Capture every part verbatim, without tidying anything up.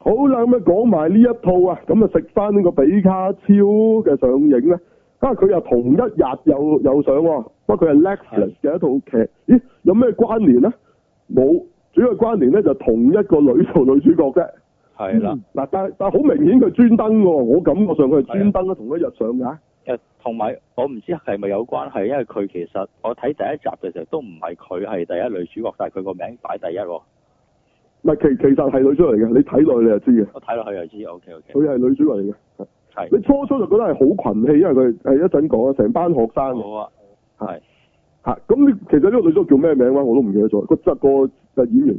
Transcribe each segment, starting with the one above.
好啦，咁啊講埋呢一套啊，咁啊食翻呢個比卡超嘅上映咧，啊佢又同一日又又上喎，不過佢係 Netflix 嘅一套劇，咦有咩關聯咧？冇，主要關聯咧就同一個女做女主角啫。 係啦， 嗱、嗯，但但好明顯佢專登喎，我感覺上佢係專登同一日上㗎。 誒，同埋我唔知係咪有關係，因為佢其實我睇第一集嘅時候都唔係佢係第一女主角，但係佢個名擺第一喎。 唔係，其其實係女主角嚟嘅，你睇落去你就知嘅。 我睇落去就知 ，OK OK。 佢係女主角嚟嘅。 係。 你初初就覺得係好群戲，因為佢係一陣講啊，成班學生。 好啊。係。 嚇，咁呢？其實呢個女主角叫咩名話我都唔記得咗。個質個嘅演員。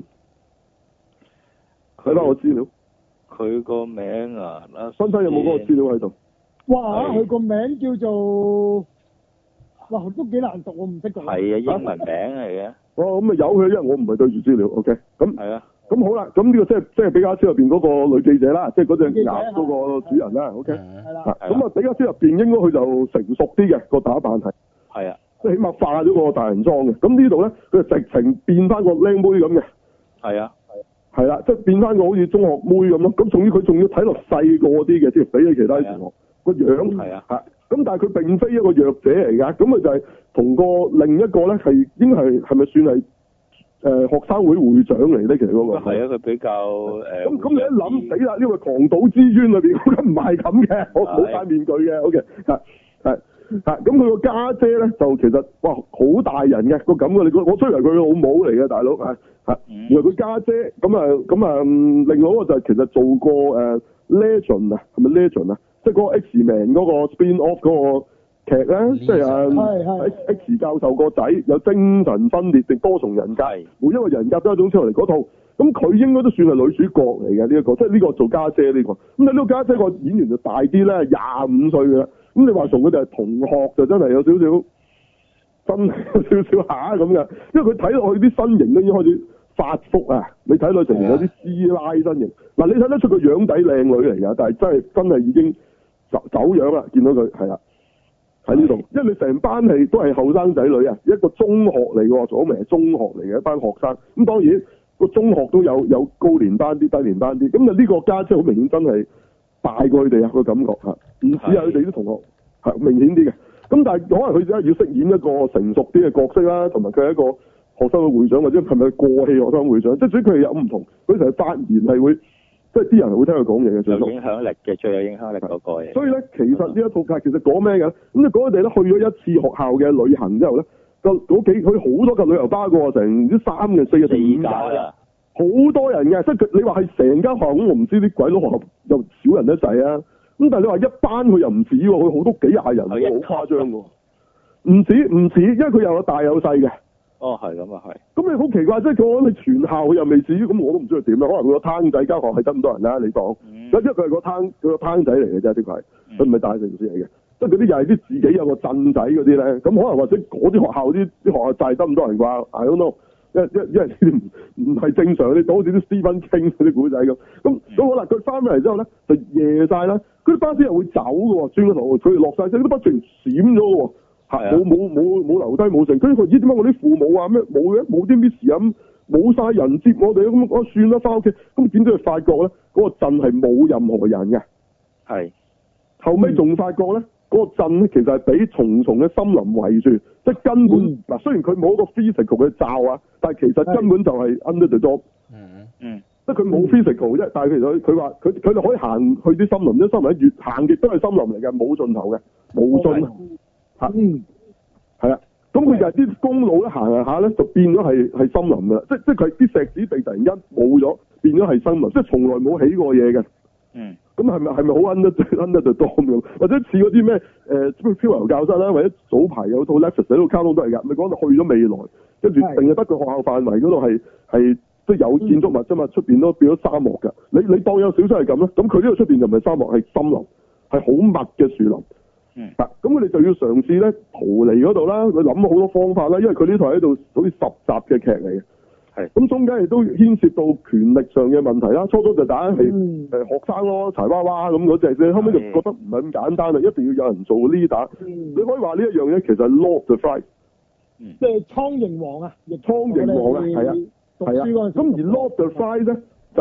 睇翻我資料。 佢個名啊， 新生有冇嗰個資料喺度？ 哇！佢個名叫做，哇都幾難讀，我唔識讀。 係啊，英文名嚟嘅。 哦，咁啊有佢，因為我唔係對住資料 ，OK。咁係啊。 咁好啦，咁呢個即係即係比卡超入邊嗰個女記者啦，即係嗰隻鴨嗰個主人啦 ，OK。 係啦。 咁啊，比卡超入邊應該佢就成熟啲嘅個打扮係。 係啊。 即係起碼化咗個大人裝嘅。咁呢度咧，佢就直情變翻個靚妹咁嘅。 係啊。 係啦，即係變翻個好似中學妹咁咯。咁仲要佢仲要睇落細個啲嘅，即係比起其他啲同學個樣係啊。 嚇。咁但係佢並非一個弱者嚟㗎，咁佢就係同個另一個咧係應該係係咪算係誒、呃、學生會會長嚟咧？其實嗰、那個係啊，佢比較誒。 咁咁、呃、你一諗死啦，呢、這個狂賭之淵裏邊，咁唔係咁嘅，我冇戴面具嘅，OK 係係係。咁佢個家姐咧就其實哇好大人嘅個咁嘅，你我追嚟佢老母嚟嘅大佬係係，原來佢家姐咁啊咁啊，另外一個就係其實做過誒、呃、Legend 啊，係咪 Legend 啊？即係嗰個 X-Men 嗰個 Spin Off 嗰個劇咧，即係啊 X 教授個仔有精神分裂定多重人格，每一個人格都有一種出嚟嗰套，咁佢應該都算係女主角嚟嘅呢一個，即係呢個做家姐呢、呢個。咁你呢個家姐個演員就大啲咧，廿五歲嘅啦。咁你話同佢哋係同學就真係有少少，真係有少少下咁嘅，因為佢睇落去啲身形都已經開始發福啊！你睇落成有啲師奶身形，嗱你睇得出個樣底靚女嚟㗎，但係真係真係已經走走樣啦，見到佢係啦，喺呢度，因為你成班係都係後生仔女啊，一個中學嚟嘅，左明係中學嚟嘅一班學生，咁當然個中學都有有高年班啲、低年班啲，咁啊呢個家姐好明顯真係大過佢哋啊個感覺嚇，唔似係佢哋啲同學係明顯啲嘅，咁但係可能佢真係要飾演一個成熟啲嘅角色啦，同埋佢係一個學生嘅會長或者係咪過氣學生會長，即係主要佢係有唔同，佢成日發言係會。即係啲人係會聽佢講嘢嘅，最有影響力嘅，最有影響力嗰個嘢。 所以咧，其實呢一套劇其實講咩嘅？咁你講佢哋咧去咗一次學校嘅旅行之後咧，就嗰幾佢好多架旅遊巴過，成唔知三嘅四嘅定五架啊，好多人嘅。即係佢你話係成間學校咁，我唔知啲鬼佬學校又少人得滯啊。咁但係你話一班佢又唔止喎，佢好多幾廿人，好誇張喎。唔止唔止，因為佢又有大有細嘅。 哦，係咁啊，係。咁你好奇怪，即係講你全校又未至於，咁我都唔知佢點啦。可能佢個攤仔間學係得咁多人啦，你當。嗯、因為佢係個攤，佢個攤仔嚟嘅啫，的確係，佢唔係大城市嚟嘅。即係嗰啲又係啲自己有個鎮仔嗰啲咧，咁可能或者嗰啲學校啲啲學校就係得咁多人啩？I don't know，因為因為唔唔係正常，你當好似啲 Stephen King 嗰啲古仔咁。咁咁好啦，佢翻返嚟之後咧，就夜晒啦。嗰啲巴士又會走嘅喎，轉個頭佢落晒車，啲巴士閃咗嘅喎。冇冇冇冇留低冇剩，跟住佢咦點解我啲父母啊咩冇嘅冇啲 miss 咁冇晒人接我哋咁，我算啦翻屋企。咁點知佢發覺咧嗰個鎮係冇任何人嘅，係後尾仲發覺咧嗰個鎮咧其實係俾重重嘅森林圍住，即係根本嗱、嗯、雖然佢冇一個 physical 嘅罩啊，但係其實根本就係 under the dome。嗯嗯，即係佢冇 physical 啫，但係其實佢話佢佢哋可以行去啲森林，啲森林越行極都係森林嚟嘅，冇盡頭嘅，冇盡。吓，嗯，係啊，咁佢就係啲公路咧行行下咧，就變咗係係森林噶啦，即即係佢啲石子地突然間冇咗，變咗係森林，即係從來冇起過嘢嘅。嗯，咁係咪係咪好 under under the dome咁？或者似嗰啲咩誒漂流教室啦，或者早排有套 Netflix 喺度卡通都係噶，咪講到去咗未來，跟住淨係得個學校範圍嗰度係係即係有建築物啫嘛，出邊都變咗沙漠噶。你你當有少少係咁啦，咁佢呢度出邊就唔係沙漠，係森林，係好密嘅樹林。嗯，嗱，咁佢哋就要嘗試咧逃離嗰度啦，佢諗好多方法啦，因為佢呢台喺度好似十集嘅劇嚟嘅，係，咁中間亦都牽涉到權力上嘅問題啦。初初就打係誒學生咯，柴娃娃咁嗰隻，你後尾就覺得唔係咁簡單啦，一定要有人做 leader。嗯，你可以話呢一樣嘢其實係 Lord of the Flies， 即係蒼蠅王啊， 蒼蠅王啊，係啊，係啊，咁而 Lord of the Flies 咧就係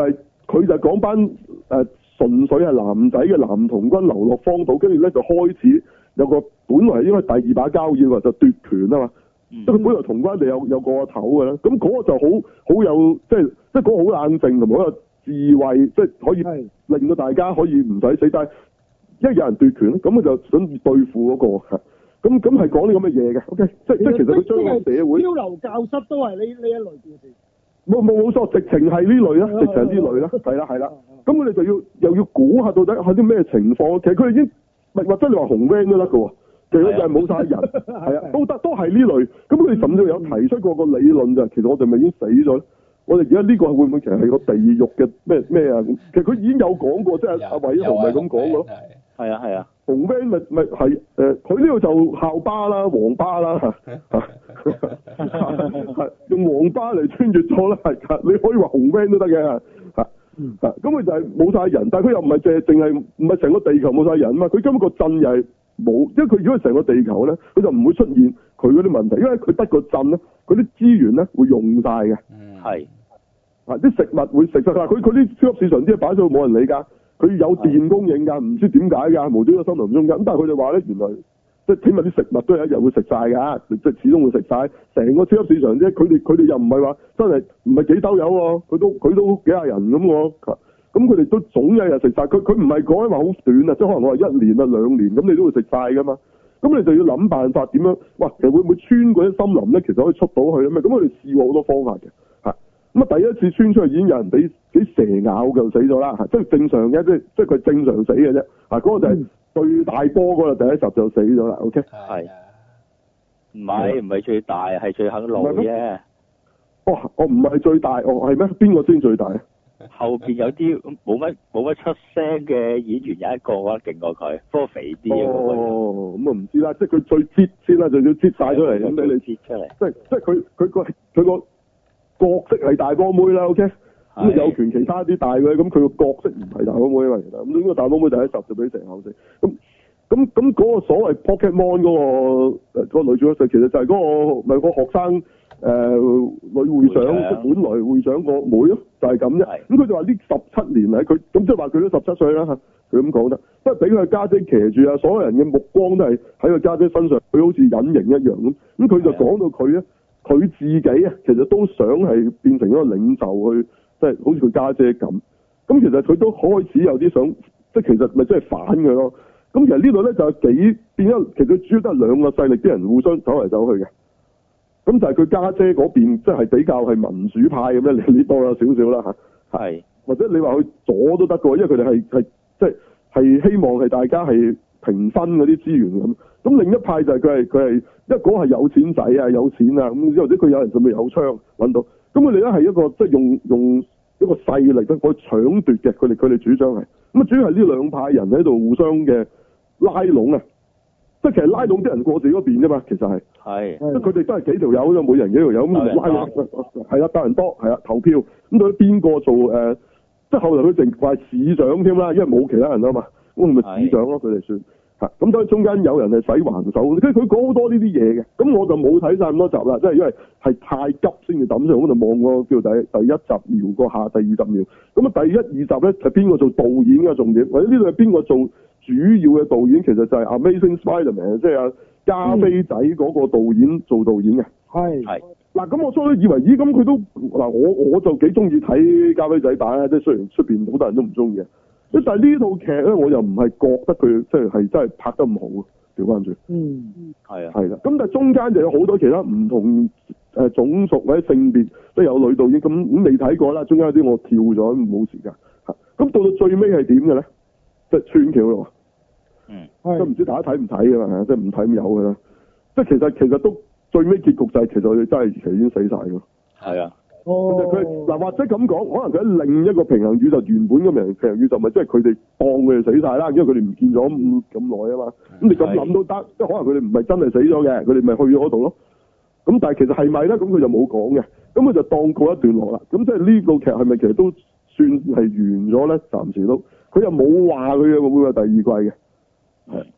佢就講班誒純粹係男仔嘅男童軍流落荒島，跟住咧就開始有個本來應該係第二把交椅喎，就奪權啊嘛。即係佢本來童軍哋有有個頭嘅啦，咁嗰個就好好有即係即係嗰個好冷靜同埋好有智慧，即係可以令到大家可以唔使死，但係一有人奪權，咁佢就想對付嗰個。咁咁係講啲咁嘅嘢嘅 ，OK， 即即係其實佢將個社會漂流教室都係呢呢一類故事。 冇冇冇錯，直情係呢類啦，直情係呢類啦，係啦係啦。咁佢哋就要又要估下到底係啲咩情況。其實佢哋已經唔係或者你話紅 van 都得嘅喎，其實就係冇晒人，係啊，都得都係呢類。咁佢哋甚至有提出過個理論就係，其實我哋咪已經死咗咧。我哋而家呢個會唔會其實係個地獄嘅咩咩啊？其實佢已經有講過，即係阿韋雄咪咁講咯。 係啊係啊。 紅 van 咪咪係誒，佢呢度就校巴啦、黃巴啦嚇，係用黃巴嚟穿越咗啦，係你可以話紅 van 都得嘅嚇嚇，咁佢就係冇晒人，但係佢又唔係淨係淨係唔係成個地球冇晒人啊嘛，佢根本個鎮又係冇，因為佢如果係成個地球咧，佢就唔會出現佢嗰啲問題，因為佢得個鎮咧，佢啲資源咧會用晒嘅， 係啊啲食物會食晒，佢佢啲超級市場啲嘢擺咗冇人理㗎。佢有電供應㗎，唔知點解㗎，無端端森林中間。咁但係佢哋話咧，原來即係聽日啲食物都有一日會食晒㗎，即係始終會食晒。成個超級市場啫，佢哋佢哋又唔係話真係唔係幾兜油喎，佢都佢都幾廿人咁喎。咁佢哋都總有一日食晒。佢佢唔係講話好短啊，即係可能我話一年啊兩年咁，你都會食晒㗎嘛。咁你就要諗辦法點樣？哇，其實會唔會穿嗰啲森林咧？其實可以出到去啊嘛。咁我哋試過好多方法嘅。咁啊！第一次穿出去已經有人俾俾蛇咬就死咗啦，即係正常嘅，即係即係佢正常死嘅啫。啊，嗰個就係最大波嗰個第一集就死咗啦。OK， 係唔係唔係最大，係最肯露啫。 哦，我唔係最大，哦係咩？邊個先最大？ 後邊有啲冇乜冇乜出聲嘅演員有一個我覺得勁過佢，不過肥啲哦，咁啊唔知啦，即係佢最擠先啦，就要擠晒出嚟咁俾你擠出嚟。即係即係佢佢個佢個。角色係大波妹啦 ，OK，咁有權其他啲大嘅，咁佢個角色唔係大波妹啊嘛，其實咁呢個大波妹第一集就俾蛇咬死，咁咁咁嗰個所謂 Pokemon 嗰、嗰個誒、嗰個女主角，其實就係嗰、嗰個咪、嗰個學生誒、呃、女會長，即係本來會長個妹咯，就係咁啫。咁佢就話呢十七年嚟，佢咁即係話佢都十七歲啦，佢咁講得，不過俾佢家姐騎住啊，所有人嘅目光都係喺佢家姐身上，佢好似隱形一樣咁。咁佢就講到佢咧。佢自己啊，其實都想係變成一個領袖去，即係好似佢家姐咁。咁其實佢都開始有啲想，即係其實咪即係反佢咯。咁其實呢度咧就有幾變咗，其實主要都係兩個勢力啲人互相走嚟走去嘅。咁就係佢家姐嗰邊，即係比較係民主派咁咧，你多咗少少啦嚇。係。或者你話佢左都得嘅，因為佢哋係係即係係希望係大家係平分嗰啲資源咁。咁另一派就係佢係佢係，因為嗰個係有錢仔啊，有錢啊，咁或者佢有人甚至有槍揾到，咁佢哋咧係一個即係用用一個勢力去搶奪嘅，佢哋佢哋主張係，咁啊主要係呢兩派人喺度互相嘅拉攏啊，即係其實拉攏啲人過自己嗰邊啫嘛，其實係，係，即係佢哋都係幾條友啫，每人幾條友咁拉攏，係啊，多人多，係啊，投票，咁到底邊個做誒、呃，即係後來佢淨係市長添啦，因為冇其他人啊嘛，咁咪市長咯，佢哋算。咁所以中間有人係使橫手，即係佢講好多呢啲嘢嘅。咁我就冇睇晒咁多集啦，即係因為係太急先至抌上，我就望過叫第第一集瞄過下，第二集瞄。咁啊，第一二集咧係邊個做導演嘅重點，或者呢度係邊個做主要嘅導演？其實就係 Amazing Spider-Man，即係阿加菲仔嗰個導演做導演嘅。係係嗱，咁我初初以為咦，咁佢都嗱，我我就幾中意睇加菲仔版咧，即係雖然出邊好多人都唔中意嘅。但係呢套劇咧，我又唔係覺得佢即係係真係拍得咁好啊！調翻轉，嗯，係啊，係啦。咁但係中間就有好多其他唔同誒種族或者性別都有女導演，咁咁未睇過啦。中間有啲我跳咗，冇時間嚇。咁到到最尾係點嘅咧？即係穿橋咯。嗯，都唔知大家睇唔睇㗎嘛？即係唔睇咁有㗎啦。即係其實其實都最尾結局就係其實佢真係其實已經死晒㗎。係啊。哦，佢嗱或者咁講，可能佢喺另一個平行宇宙，原本嘅平平行宇宙咪即係佢哋當佢哋死晒啦，因為佢哋唔見咗咁咁耐啊嘛。咁你咁諗都得，即係可能佢哋唔係真係死咗嘅，佢哋咪去咗嗰度咯。咁但係其實係咪咧？咁佢就冇講嘅，咁佢就當告一段落啦。咁即係呢個劇係咪其實都算係完咗咧？暫時都，佢又冇話佢會唔會有第二季嘅。係。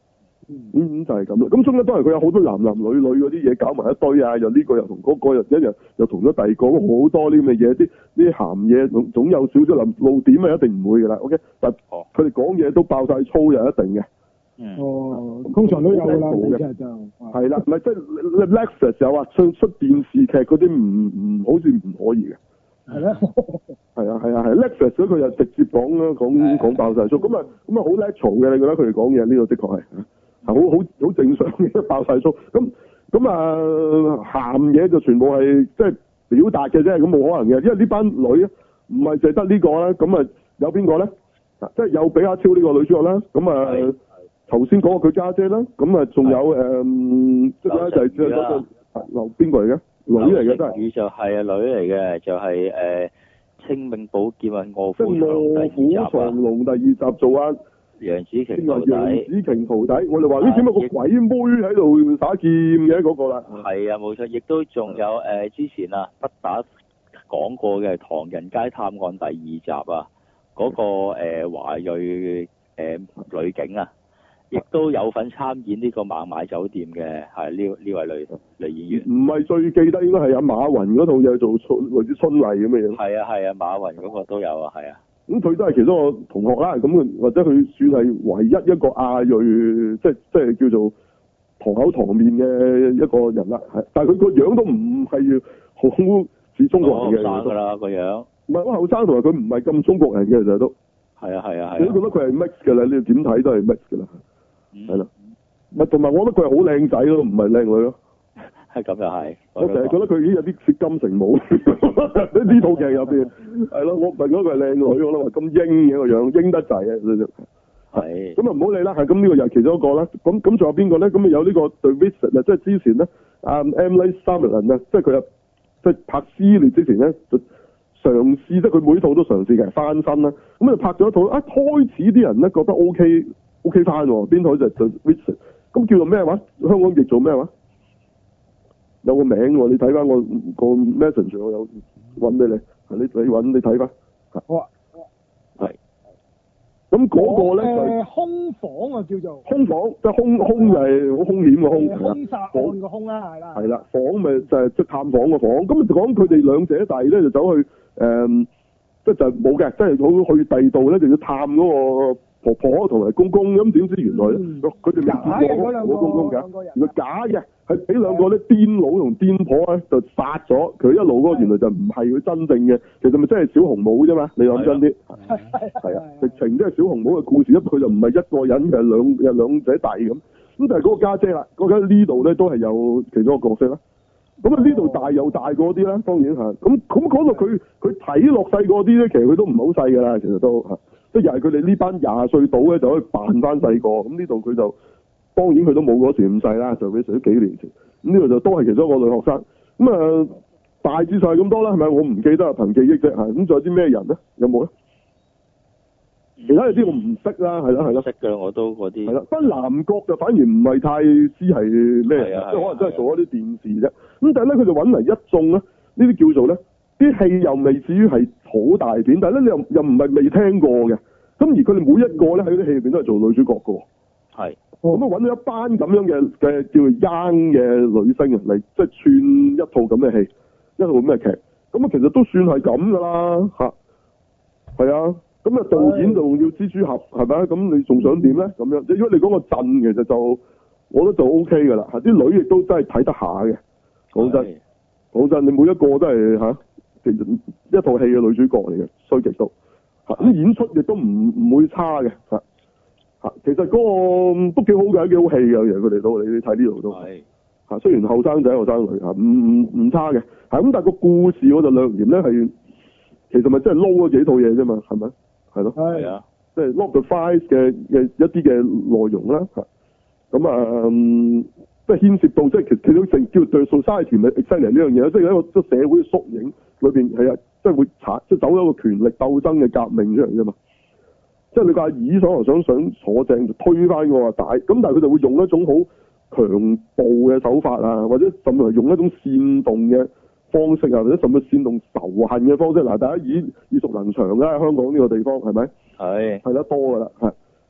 嗯，就係咁啦。咁中間當然佢有好多男男女女嗰啲嘢搞埋一堆啊，又呢個又同嗰個又一日又同咗第二個，好多呢咁嘅嘢，啲啲鹹嘢總總有少少漏露點啊，一定唔會噶啦。OK，但佢哋講嘢都爆晒粗又一定嘅。 嗯。 哦，通常都有㗎啦，其實就係啦，唔係即係 Lexus 又話出出電視劇嗰啲唔唔好似唔可以嘅。 係咧。 係啊係啊係 Lexus 佢又直接講啦，講講爆晒粗，咁啊咁啊好叻嘈嘅，你覺得佢哋講嘢呢個的確係。好好好正常嘅，爆晒粗咁咁啊鹹嘢就全部係即係表達嘅啫，咁冇可能嘅，因為呢班女唔係淨係得呢個啦，咁啊有邊個咧？即係有比亞超呢個女主角啦，咁啊頭先講過佢家姐啦，咁啊仲有誒即係就係即係嗰個劉邊個嚟嘅女嚟嘅真係。 佢就係啊女嚟嘅，就係誒清明寶劍啊臥虎臥虎藏龍第二集做啊。 楊紫瓊徒弟， 楊紫瓊徒弟，我哋話呢點解個鬼妹喺度打劍嘅嗰個啦？ 係啊，冇錯，亦都仲有誒、呃、之前啊不打講過嘅《唐人街探案》第二集啊，嗰、那個誒、呃、華裔誒、呃、女警啊，亦都有份參演呢個孟買酒店嘅，係呢呢位女女演員。 唔係最記得應該係阿馬雲嗰套嘢做春類似春麗咁嘅嘢。 係啊係啊，馬雲嗰個都有啊，係啊。 咁佢都係其中一個同學啦，咁或者佢算係唯一一個亞裔，即係即係叫做堂口堂面嘅一個人啦。係，但係佢個樣都唔係好似中國人嘅。 後生㗎啦個樣。唔係，我後生同埋佢唔係咁中國人嘅，其實都。係啊係啊係。 你都覺得佢係 mix 㗎啦？你點睇都係 mix 㗎啦。係啦。咪同埋我覺得佢係好靚仔咯，唔係靚女咯。 係咁又係， 我成日覺得佢已經有啲似金城武呢套劇入邊，係咯，我唔係覺得佢係靚女，我覺得話咁英嘅個樣，英得滯啊！係，咁啊唔好理啦，係咁呢個又係其中一個啦。咁咁仲有邊個咧？咁啊有呢個 The Wizard 啊，即係之前咧，阿 M. Night Shyamalan 啊，即係佢啊，即係拍撕裂之前咧，就嘗試即係佢每套都嘗試嘅翻身啦。咁就拍咗一套啊，開始啲人咧覺得 O K O K 翻喎，邊套就 The Wizard，咁叫做咩話？香港譯做咩話？有個名喎，你睇翻我個 message，我有揾俾你，你你揾你睇翻。 好啊。 係。咁嗰個咧就係空房啊，叫做。 空房，即係空空就係好兇險嘅兇。 兇殺案個兇啦，係啦。 係啦，房咪就係即係探訪個房。咁就講佢哋兩姐弟咧就走去誒，即係就冇嘅，即係好去第二度咧就要探嗰個婆婆同埋公公。咁點知原來咧佢哋未見過我公公㗎，原來假嘅。係俾兩個咧癲佬同癲婆咧就殺咗佢，一路嗰個原來就唔係佢真正嘅，其實咪真係小紅帽啫嘛？你諗真啲，係啊，直情即係小紅帽嘅故事，因為佢就唔係一個人，係兩係兩姐弟咁。咁但係嗰個家姐啦，嗰家呢度咧都係有其中一個角色啦。咁啊呢度大又大過啲啦，當然嚇。咁咁講到佢佢睇落細個啲咧，其實佢都唔係好細㗎啦，其實都嚇。即係又係佢哋呢班廿歲到咧就可以扮翻細個。咁呢度佢就。當然佢都冇嗰時咁細啦，就比上咗幾年前。咁呢個就都係其中一個女學生。咁啊，大致上係咁多啦，係咪？我唔記得啊，憑記憶啫嚇。咁仲有啲咩人咧？有冇咧？其他有啲我唔識啦，係啦係啦。 識嘅我都嗰啲。係啦，不過男角就反而唔係太知係咩人，即係可能真係做一啲電視啫。咁但係咧，佢就揾嚟一眾咧，呢啲叫做咧，啲戲又未至於係好大片，但係咧你又又唔係未聽過嘅。咁而佢哋每一個咧喺啲戲入邊都係做女主角嘅喎。係。咁啊揾到一班咁樣嘅嘅叫做 young 嘅女星啊嚟，即係串一套咁嘅戲，一套咁嘅劇。咁啊其實都算係咁噶啦嚇。係啊，咁啊導演仲要蜘蛛俠係咪啊？咁你仲想點咧？咁樣，如果你講個陣其實就，我覺得就 O K 噶啦。嚇，啲女亦都真係睇得下嘅。講真，講真，你每一個都係嚇，其實一套戲嘅女主角嚟嘅，衰極都嚇。啲演出亦都唔唔會差嘅嚇。嚇，其實嗰個都幾好嘅，幾好戲嘅，其實佢哋都，你你睇呢度都係嚇。雖然後生仔後生女嚇，唔唔唔差嘅。係咁，但係個故事我就略嫌咧係，其實咪真係撈咗幾套嘢啫嘛，係咪？係咯。係啊。即係 Lord of the Flies 嘅嘅一啲嘅內容啦嚇。咁啊、嗯，即係牽涉到即係其其中成叫對 society 咪 exciting 呢樣嘢，即係一個即係社會縮影裏邊係啊，即係會查即係走咗個權力鬥爭嘅革命出嚟啫嘛。即係你個阿二所想想坐正就推翻個阿大，咁但係佢就會用一種好強暴嘅手法啊，或者甚至係用一種煽動嘅方式啊，或者甚至煽動仇恨嘅方式。嗱，大家耳耳熟能詳啦，香港呢個地方係咪？係係得多㗎啦，係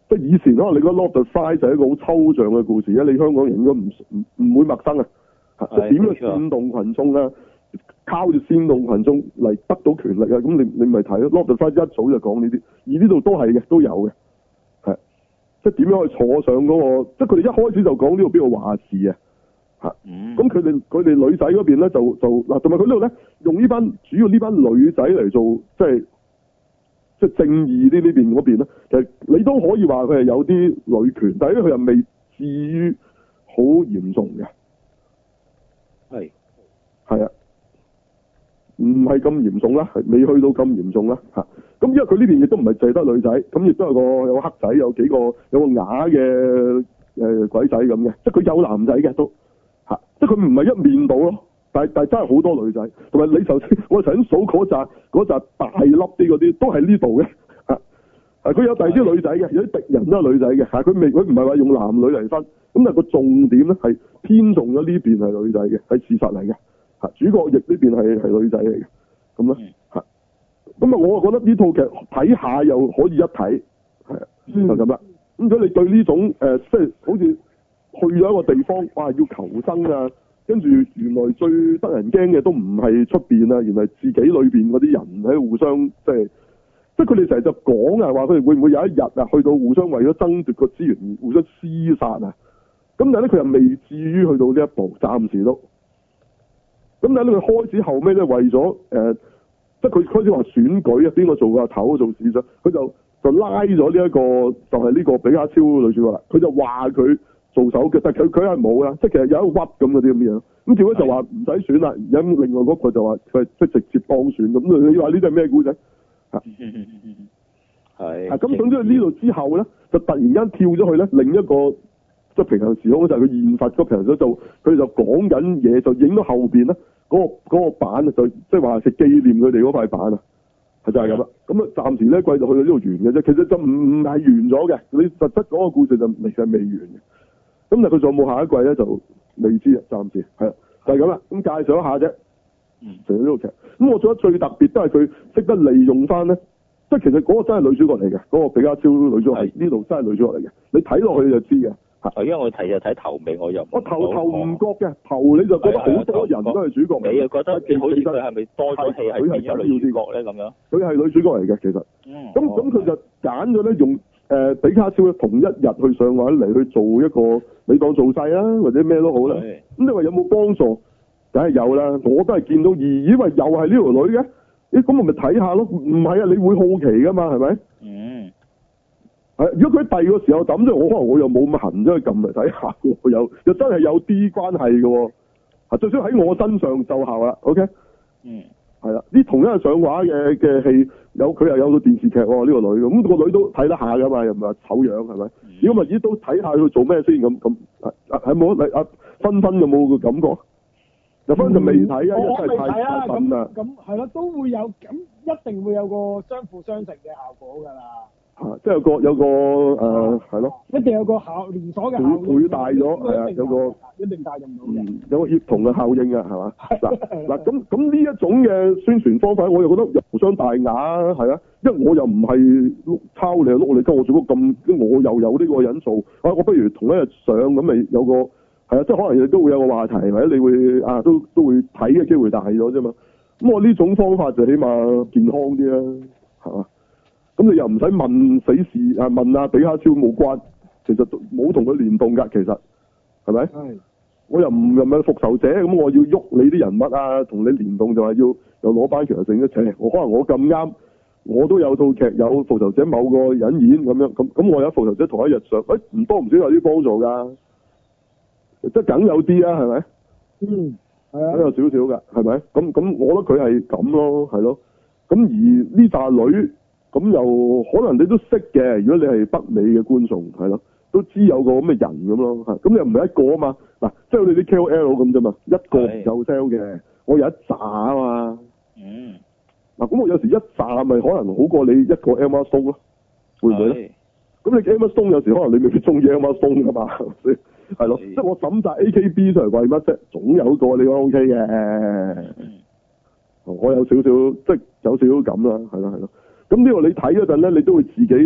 即係以前可能你覺得 Lord of the Flies 就係一個好抽象嘅故事，而家你香港人應該唔唔唔會陌生啊！即係點樣煽動群眾啊？靠住煽動群眾嚟得到權力啊！咁你你咪睇咯 Lord of the Flies 一早就講呢啲，而呢度都係嘅，都有嘅，係即係點樣去坐上嗰、那個？即係佢哋一開始就講呢度邊個話事啊！嚇、嗯，咁佢哋佢哋女仔嗰邊咧就就嗱，同埋佢呢度咧用呢班主要呢班女仔嚟做即係。即係正義呢呢邊嗰邊咧，其實你都可以話佢係有啲女權，但係咧佢又未至於好嚴重嘅，係係啊，唔係咁嚴重啦，係未去到咁嚴重啦嚇。咁因為佢呢邊亦都唔係淨係得女仔，咁亦都有個有個黑仔，有幾個有個啞嘅誒鬼仔咁嘅，即係佢有男仔嘅都嚇，即係佢唔係一面倒咯。但係但係真係好多女仔，同埋你頭先我頭先數嗰扎嗰扎大粒啲嗰啲，都係呢度嘅嚇。係佢有第二啲女仔嘅，有啲敵人都係女仔嘅嚇。佢未佢唔係話用男女嚟分，咁但係個重點咧係偏重咗呢邊係女仔嘅，係事實嚟嘅嚇。主角翼呢邊係係女仔嚟嘅，咁咧嚇。咁啊，我覺得呢套劇睇下又可以一睇，係啊，就咁啦。咁如果你對呢種誒、呃，即係好似去咗一個地方，哇，要求生啊！跟住原來最得人驚嘅都唔係出邊啊，原來自己裏邊嗰啲人喺互相即係，即係佢哋成日就講啊，話佢哋會唔會有一日啊，去到互相為咗爭奪個資源互相廝殺啊？咁但係咧佢又未至於去到呢一步，暫時都。咁但係咧佢開始後尾咧為咗誒、呃，即係佢開始話選舉啊，邊個做個頭做市長，佢就就拉咗呢一個就係、是、呢個比卡超女主角啦，佢就話佢。做手嘅，但係佢佢係冇啊，即係其實有一個屈咁嗰啲咁樣，咁結果就話唔使選啦，而另外嗰個就話佢即係直接當選咁，你話呢啲係咩故仔？係、嗯，咁總之呢度之後咧，就突然間跳咗去咧另一個即係平行時空，就係佢現實個平行時空，就佢就講緊嘢，就影到後邊咧嗰個嗰個板啊，就即係話係紀念佢哋嗰塊板啊，係就係咁啦。咁啊暫時咧季就去到呢度完嘅啫，其實就唔唔係完咗嘅，你實質嗰個故事就其實未完嘅。咁但係佢仲有冇下一季咧？就未知啊，暫時係啊，就係咁啦。咁介紹一下啫。嗯。成咗呢套劇，咁我覺得最特別都係佢識得利用翻咧，即係其實嗰個真係女主角嚟嘅，嗰、嗰個比卡超女主角係呢度真係女主角嚟嘅。你睇落去就知嘅。係。因為我睇就睇頭尾，我又我頭頭唔覺嘅，頭你就覺得好多人都係主角。你又覺得佢好似佢係咪多咗戲係變咗女主角咧咁樣？佢係女主角嚟嘅，其實。嗯。咁咁佢就揀咗咧用。誒、呃、比卡超同一日去上畫嚟去做一個，你當做勢啦，或者咩都好啦。咁你話有冇幫助？梗係有啦，我都係見到，而以為又係呢條女嘅，咦咁我咪睇下咯。唔係啊，你會好奇噶嘛，係咪？嗯。係，如果佢第二個時候抌咗，我可能我又冇咁痕，走去撳嚟睇下，又又真係有啲關係嘅喎。啊，最少喺我身上奏效啦。OK。嗯。係啦，呢同一日上畫嘅嘅戲，有佢又有個電視劇喎，呢、這個女咁、那個女都睇得下噶嘛，又唔係話醜樣係咪？如果咪咦都睇下佢做咩先咁咁，係冇你阿芬芬有冇個感覺？阿芬就未睇啊，因為真係太太笨啦。咁係咯，都會有咁，一定會有個相輔相成嘅效果㗎啦。啊，即係有個有個誒係咯，一定有個效連鎖嘅效應，會大咗係啊，有個一定帶動到嘅、嗯，有個協同嘅效應啊，係嘛？嗱嗱咁咁呢一種嘅宣傳方法，我又覺得無傷大雅係啊，因為我又唔係碌抄你碌你，跟我做乜咁，我又有呢個人做，啊，我不如同一日上咁咪有個係啊，即係可能亦都會有個話題，或者你會啊都都會睇嘅機會大咗啫嘛。咁我呢種方法就起碼健康啲啦，係嘛？咁你又唔使問死事啊，問啊比卡超冇關，其實冇同佢聯動㗎，其實係咪？係。我又唔又唔係復仇者，咁我要喐你啲人物啊，同你聯動就係要又攞班強盛一齊。我可能我咁啱，我都有套劇有復仇者某個人演咁樣，咁咁我有復仇者同一日上，誒、哎、唔多唔少有啲幫助㗎，即係梗有啲啊，係咪？嗯，係啊，都有少少㗎，係咪？咁咁我覺得佢係咁咯，係咯。咁而呢扎女。咁又可能你都識嘅，如果你係北美嘅觀眾，係咯，都知有個咁嘅人咁咯，嚇，咁又唔係一個啊嘛，嗱，即係你啲 K O L 咁啫嘛，一個唔夠 sell 嘅，我有一紮啊嘛，嗯，嗱，咁我有時一紮咪可能好過你一個 Emma Stone 咯，會唔會咧？咁你 Emma Stone 有時可能你未必中意 Emma Stone 噶嘛，係咯，即係我審曬 A K B 出嚟為乜啫？總有個你講 O K 嘅，嗯，我有少少即係有少少咁啦，係咯係咯。咁呢個你睇嗰陣咧，你都會自己即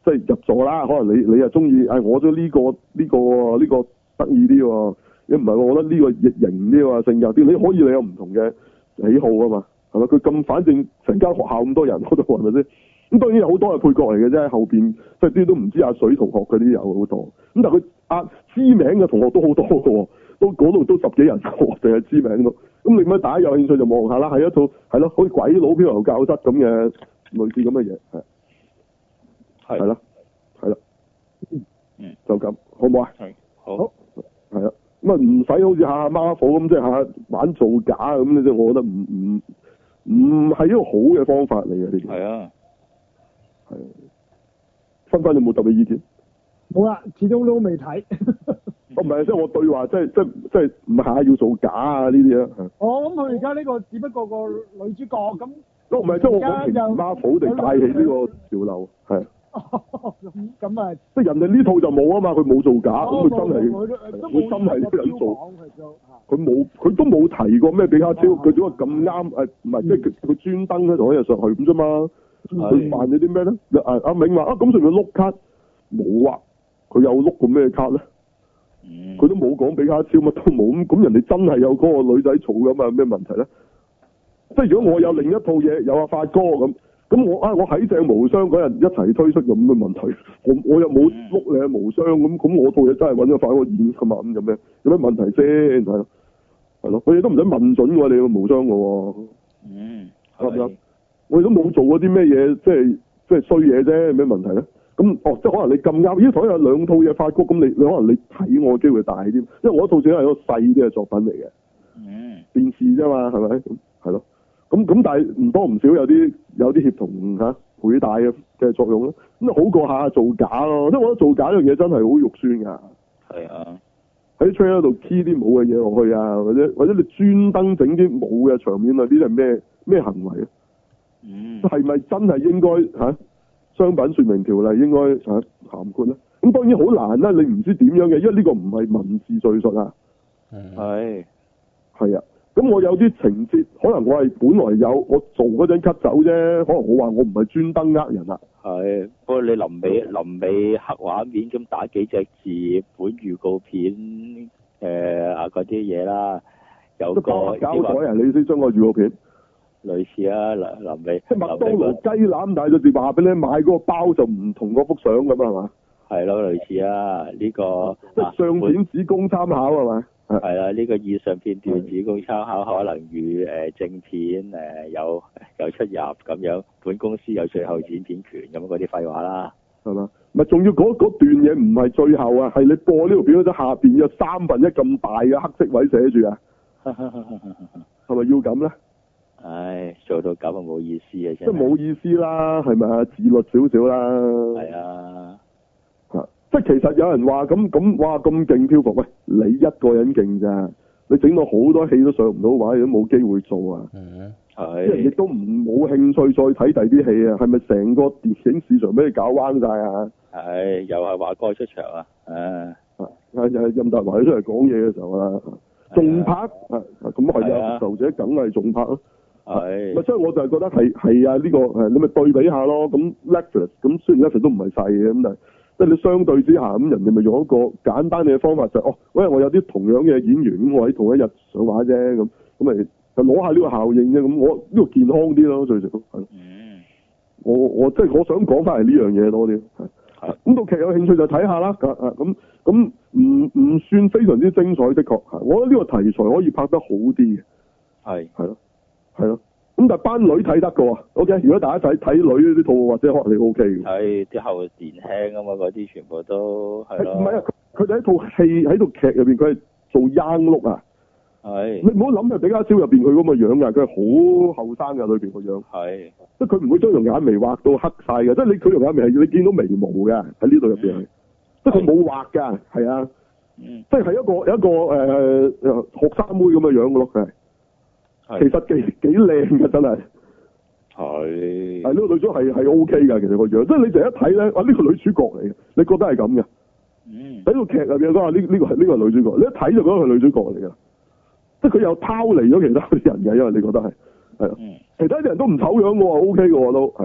即係入座啦。可能你你又中意，誒我咗呢個呢個呢個得意啲喎，你唔係我覺得呢個型啲喎，性格啲，你可以你有唔同嘅喜好啊嘛，係咪？佢咁反正成間學校咁多人嗰度係咪先？咁當然有好多係配角嚟嘅啫，後邊即係啲都唔知阿水同學嗰啲有好多。咁但係佢阿知名嘅同學都好多嘅喎，都嗰度都十幾人喎，淨係知名咯。咁你咪大家有興趣就望下啦，係一套係咯，好似鬼佬漂流教室咁嘅類似咁嘅嘢，係係啦，係啦， 嗯， 就咁好唔好啊？ 係好， 係啦，咁啊唔使好似下下孖火咁，即係下下玩造假咁，即係我覺得唔唔唔係一個好嘅方法嚟嘅呢啲。 係啊， 係。分分有冇特別意見？ 冇啦，始終都未睇。 哦，唔係，即係我對話，即係即係即係唔係下下要做假啊呢啲啊。 我諗佢而家呢個只不過個女主角咁。 哦，唔係，即係我講平時Marvel地帶起呢個潮流，係。 咁咁啊！ 即係人哋呢套就冇啊嘛，佢冇做假，咁佢真係佢真係呢個人做。佢冇，佢都冇提過咩比卡超，佢只係咁啱誒，唔係即係佢佢專登咧就可以上去咁啫嘛。佢扮咗啲咩咧？阿阿銘話啊，咁上面碌卡冇啊，佢有碌過咩卡咧？佢都冇講比卡超乜都冇，咁咁人哋真係有嗰個女仔嘈㗎嘛？有咩問題咧？即係如果我有另一套嘢，有阿發哥咁，咁我啊我喺正無雙嗰日一齊推出有咁嘅問題，我我又冇碌你嘅無雙咁，咁我套嘢真係揾咗發哥演㗎嘛？咁有咩有咩問題先？係咯，係咯，我哋都唔使問準喎，你個無雙嘅喎。 嗯， 係咪？我哋都冇做過啲咩嘢，即係即係衰嘢啫，有咩問題咧？咁哦，即係可能你咁啱，咦？所有兩套嘢發哥，咁你你可能你睇我嘅機會大啲，因為我套只係一個細啲嘅作品嚟嘅， 嗯， 電視啫嘛，係咪？係咯，咁咁但係唔多唔少有啲有啲協同嚇倍大嘅嘅作用咯，咁啊好過下造假咯，即係我覺得造假呢樣嘢真係好肉酸㗎。係啊， 喺 trailer 度 key 啲冇嘅嘢落去啊，或者或者你專登整啲冇嘅場面啊，呢啲係咩咩行為啊？ 嗯， 係咪真係應該嚇、啊、商品説明條例應該嚇、啊、涵括咧？咁當然好難啦，你唔知點樣嘅，因為呢個唔係文字敘述啊。 係係啊，咁我有啲情節，可能我係本來有我做嗰陣 cut 走啫，可能我話我唔係專登呃人啊。 係，不過你臨尾臨尾黑畫面咁打幾隻字，本預告片誒啊嗰啲嘢啦，有個膠袋啊，你先將個預告片。 類似啊，臨臨尾即係麥當勞雞腩大咗字話俾你買嗰個包就唔同嗰幅相咁啊，係嘛？係咯，類似啊，呢、呢個即係相片只供參考係嘛？ 係啦，呢、呢個以上片段只供參考，可能與誒、呃、正片誒、呃、有有出入咁樣，本公司有最後剪片權咁嗰啲廢話啦， 係嘛？咪仲要嗰段嘢唔係最後啊，係你播呢條片嗰陣下邊有三分一咁大嘅黑色位寫住啊，係咪要咁咧？ 唉，做到咁啊冇意思嘅啫， 即係冇意思啦，係咪啊？自律少少啦。 係啊， 嚇！即係其實有人話咁咁，哇咁勁票房，喂，你一個人勁咋？你整到好多戲都上唔到位，都冇機會做啊。嗯，係。即係亦都唔冇興趣再睇第二啲戲啊？係咪成個電影市場俾你搞彎晒啊？ 係，又係華哥出場啊！啊， 係就係任達華出嚟講嘢嘅時候啊，重拍啊，咁係啊，復仇者梗係重拍咯。係，咪所以我就係覺得係係啊呢、呢個誒，你咪對比下咯。咁 Netflix 咁雖然 Netflix 都唔係細嘅，咁但係即係你相對之下，咁人哋咪用一個簡單嘅方法就係、哦，喂我有啲同樣嘅演員，咁我喺同一日上畫啫，咁咁咪就攞下呢個效應啫。咁我呢、呢個健康啲咯，最直係。嗯。我我即係我想講翻係呢樣嘢多啲。係。咁到劇有興趣就睇下啦。咁咁唔唔算非常之精彩，的確係。我覺得呢個題材可以拍得好啲嘅。係。係咯。係咯，咁但係班女睇得嘅喎 ，OK。如果大家睇睇女呢啲套，或者可能你 OK 嘅。係啲後年輕啊嘛，嗰啲全部都係咯。唔係啊，佢哋喺套戲喺套劇入邊，佢係做 young look 啊。係。你唔好諗啊，比卡超入邊佢咁嘅樣啊，佢係好後生㗎裏邊個樣。係。即係佢唔會將條眼眉畫到黑晒嘅，即係你佢條眼眉係你見到眉毛嘅喺呢度入邊，嗯、即係佢冇畫㗎，係啊。嗯。即係係一個一個誒、呃、學生妹咁嘅樣嘅咯，佢係。其實幾幾靚嘅真係，係係呢個女主係係 O K 㗎，其實個樣，即係你成日一睇咧，啊呢、呢個女主角嚟嘅，你覺得係咁嘅？嗯，喺個劇入邊講話呢呢個係呢、呢個係女主角，你一睇就覺得係女主角嚟㗎，即係佢又拋離咗其他啲人嘅，因為你覺得係係啊，嗯、其他啲人都唔醜樣嘅喎，O K 嘅喎都係啊，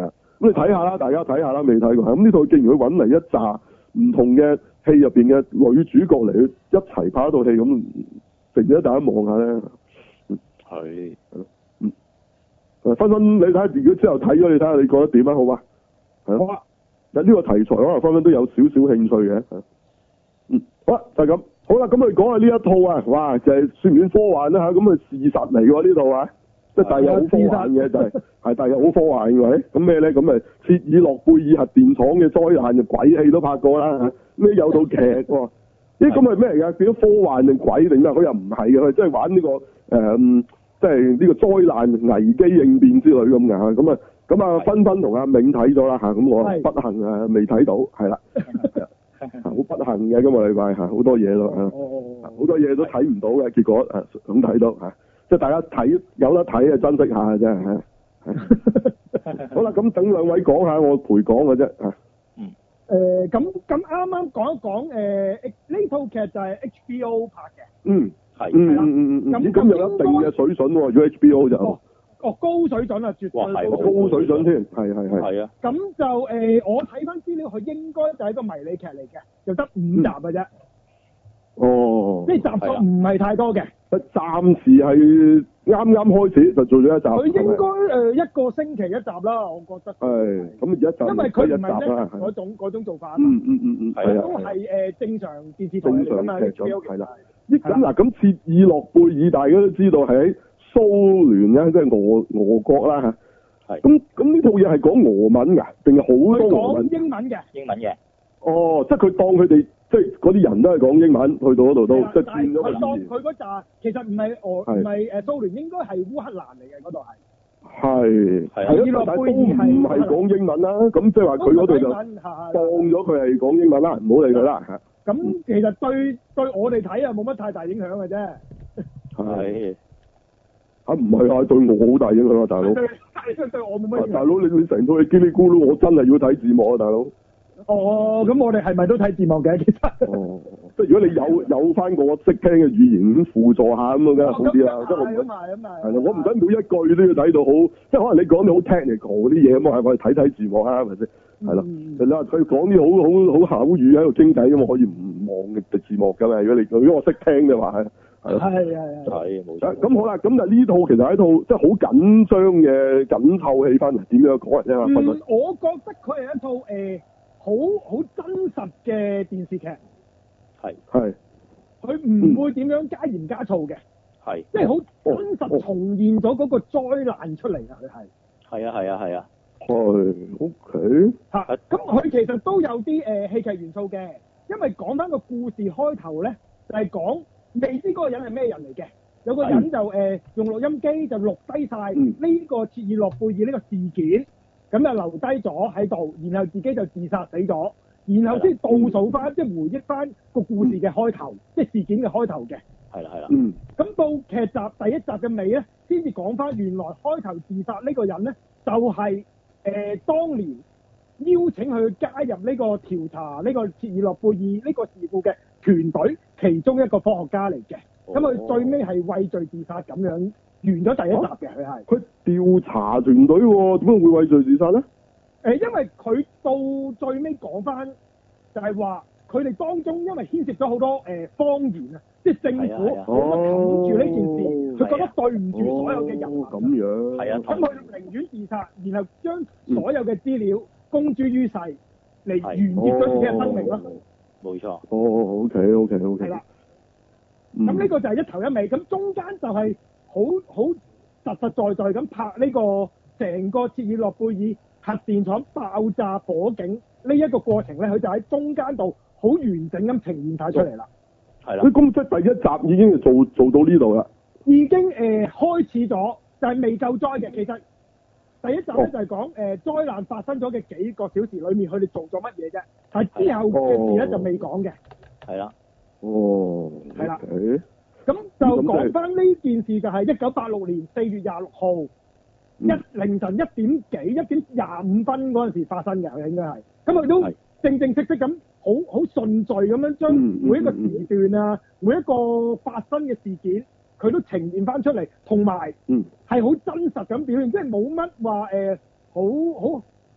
你睇下啦，大家睇下啦，未睇過。咁呢套竟然佢揾嚟一紮唔同嘅戲入邊嘅女主角嚟去一齊拍一套戲，咁值唔值得大家望下咧？ 係。 嗯。誒，分分你睇下，如果之後睇咗，你睇下你覺得點啊？好嘛？係好啊。 嗱，呢個題材可能分分都有少少興趣嘅。嗯。好啦，就係咁。好啦，咁我哋講下呢一套啊，哇，就係算唔算科幻啦嚇？咁啊事實嚟喎呢套啊，即係但係又好科幻嘅，就係係但係又好科幻嘅，咁咩咧？咁咪切爾諾貝爾核電廠嘅災難嘅鬼戲都拍過啦嚇，咩有套劇喎？咦，咁係咩嚟㗎？變咗科幻定鬼定咩？佢又唔係嘅，佢即係玩呢、呢個誒、嗯，即係呢個災難危機應變之類咁嘅嚇。咁啊，咁啊，芬芬同阿銘睇咗啦嚇，咁我不幸啊未睇到，係啦。好不幸嘅今個禮拜嚇，好多嘢咯嚇，好多嘢都睇唔到嘅，結果誒咁睇到嚇，即係大家睇有得睇啊，珍惜下嘅啫嚇。好啦，咁等兩位講下，我陪講嘅啫嚇。 嗯。誒咁咁啱啱講一講誒呢套劇就係 H B O 拍嘅。嗯， 係。 嗯嗯嗯嗯。咁咁有一定嘅水準喎，如果 H B O 就。 哦哦，高水準啊，絕對係高水準添，係係係。 係啊。咁就誒、呃，我睇翻資料，佢應該就係一個迷你劇嚟嘅，就得五集嘅啫、 嗯。哦。 即係集數唔係太多嘅。 暫時係啱啱開始就做咗一集。 佢應該誒、呃、一個星期一集啦，我覺得。係。咁而家因為佢唔係咧嗰種嗰種做法。 嗯嗯嗯嗯。係啊。 都係誒、呃、正常電視台正常嚟㗎嘛， 係啦。咁嗱，咁切爾諾貝爾大家都知道喺蘇聯咧，即係俄俄國啦嚇。係。咁咁呢套嘢係講俄文㗎，定係好多俄文？ 講英文嘅。英文嘅。 哦，即係佢當佢哋即係嗰啲人都係講英文，去到嗰度都即係變咗個語言。 佢當佢嗰扎其實唔係俄唔係誒蘇聯，應該係烏克蘭嚟嘅嗰度係。係。係啊，但係都唔係講英文啦。咁即係話佢嗰度就當咗佢係講英文啦，唔好理佢啦嚇。咁其實對對我哋睇啊冇乜太大影響嘅啫。係。啊，唔係啊，對我好大影響啊，大佬。對對對我冇乜影響。大佬，你你成套嘢嘰哩咕嚕，我真係要睇字幕啊，大佬。哦，咁我哋係咪都睇字幕嘅？其實。哦，即係如果你有有翻個識聽嘅語言咁輔助下咁啊，梗係好啲啦。即係我唔係咁係。係啦，我唔使每一句都要睇到好，即係可能你講啲好 technical 嗰啲嘢咁啊，我哋睇睇字幕啊，係咪先？係啦，你話佢講啲好好好口語喺度傾偈咁，我可以唔望嘅字幕㗎嘛？如果你如果我識聽嘅話係。係係係係冇錯。咁好啦，咁就呢套其實係一套即係好緊張嘅緊湊氣氛，點樣講嚟聽下？嗯，我覺得佢係一套誒好好真實嘅電視劇。係係。佢唔會點樣加鹽加醋嘅。係。即係好真實重現咗嗰個災難出嚟啊！佢係。係啊係啊係啊。係。O K。嚇！咁佢其實都有啲誒戲劇元素嘅，因為講翻個故事開頭咧，就係講。未知嗰個人係咩人嚟嘅？有個人就誒、呃、用錄音機就錄低晒呢個切爾諾貝爾呢個事件，咁就留低咗喺度，然後自己就自殺死咗，然後先倒數翻，即係回憶翻個故事嘅開頭，即係事件嘅開頭嘅。係啦係啦。嗯。咁到劇集第一集嘅尾咧，先至講翻原來開頭自殺呢個人咧，就係、是、誒、呃、當年邀請佢加入呢個調查呢個切爾諾貝爾呢個事故嘅團隊其中一個科學家嚟嘅，咁佢最尾係畏罪自殺咁樣完咗第一集嘅，佢係佢調查團隊喎，點解會畏罪自殺咧？誒、呃，因為佢到最尾講翻就係話，佢哋當中因為牽涉咗好多誒謊言啊，即係政府好乜冚住呢件事，佢、哦、覺得對唔住所有嘅人民。咁、哦、樣係啊，咁佢寧願自殺，然後將所有嘅資料公諸於世，嚟完結咗自己嘅生命咯。冇錯。哦 ，OK OK OK。係啦。咁呢個就係一頭一尾，咁中間就係好好實實在在咁拍呢個成個切爾諾貝爾核電廠爆炸火警呢一個過程咧，佢就喺中間度好完整咁呈現晒出嚟啦。係啦。咁即係第一集已經做做到呢度啦。已經誒、呃、開始咗，就係、是、未夠災嘅。其實第一集咧就係講誒災難發生咗嘅幾個小時裏面，佢哋做咗乜嘢啫？係之後嘅事咧就未講嘅。係啦。哦。係啦。咁就講翻呢件事就係一九八六年四月廿六號一凌晨一點幾一點廿五分嗰陣時發生嘅，佢應該係。咁佢都正正式式咁好好順序咁樣將每一個時段啊、嗯嗯、每一個發生嘅事件，佢都呈現翻出嚟，同埋係好真實咁表現，即係冇乜話誒好好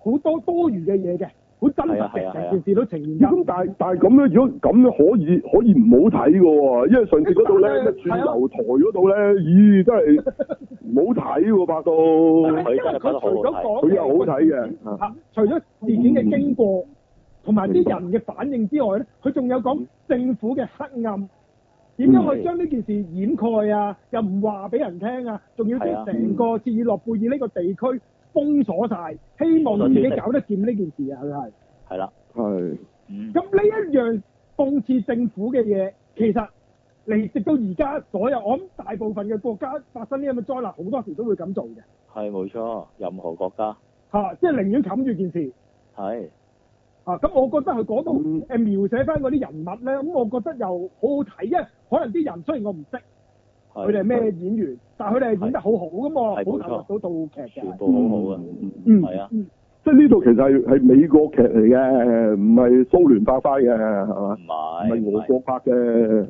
好多多餘嘅嘢嘅，好真實嘅成件事都呈現。 咁但係但係咁樣，如果咁樣可以可以唔好睇嘅喎，因為上次嗰度咧咩轉油台嗰度咧，咦真係唔好睇喎，拍到。 因為佢除咗講佢又好睇嘅， 嚇，除咗事件嘅經過同埋啲人嘅反應之外咧，佢仲有講政府嘅黑暗。點樣去將呢件事掩蓋啊？又唔話俾人聽啊？仲要將成個切爾諾貝爾呢個地區封鎖晒，希望自己搞得掂呢件事啊！佢係係啦， 係。 咁呢一樣諷刺政府嘅嘢，其實嚟直到而家所有我諗大部分嘅國家發生呢咁嘅災難，好多時都會咁做嘅。係冇錯，任何國家嚇、啊，即係寧願冚住件事。 係。 啊，咁我覺得佢嗰度誒描寫翻嗰啲人物咧，咁我覺得又好好睇，因為可能啲人雖然我唔識佢哋係咩演員，但係佢哋係演得好好咁，我好投入到套劇嘅。 全部好好啊， 嗯， 係啊， 即係呢度其實係係美國劇嚟嘅，唔係蘇聯拍翻嘅，係嘛？ 唔係， 唔係俄國拍嘅。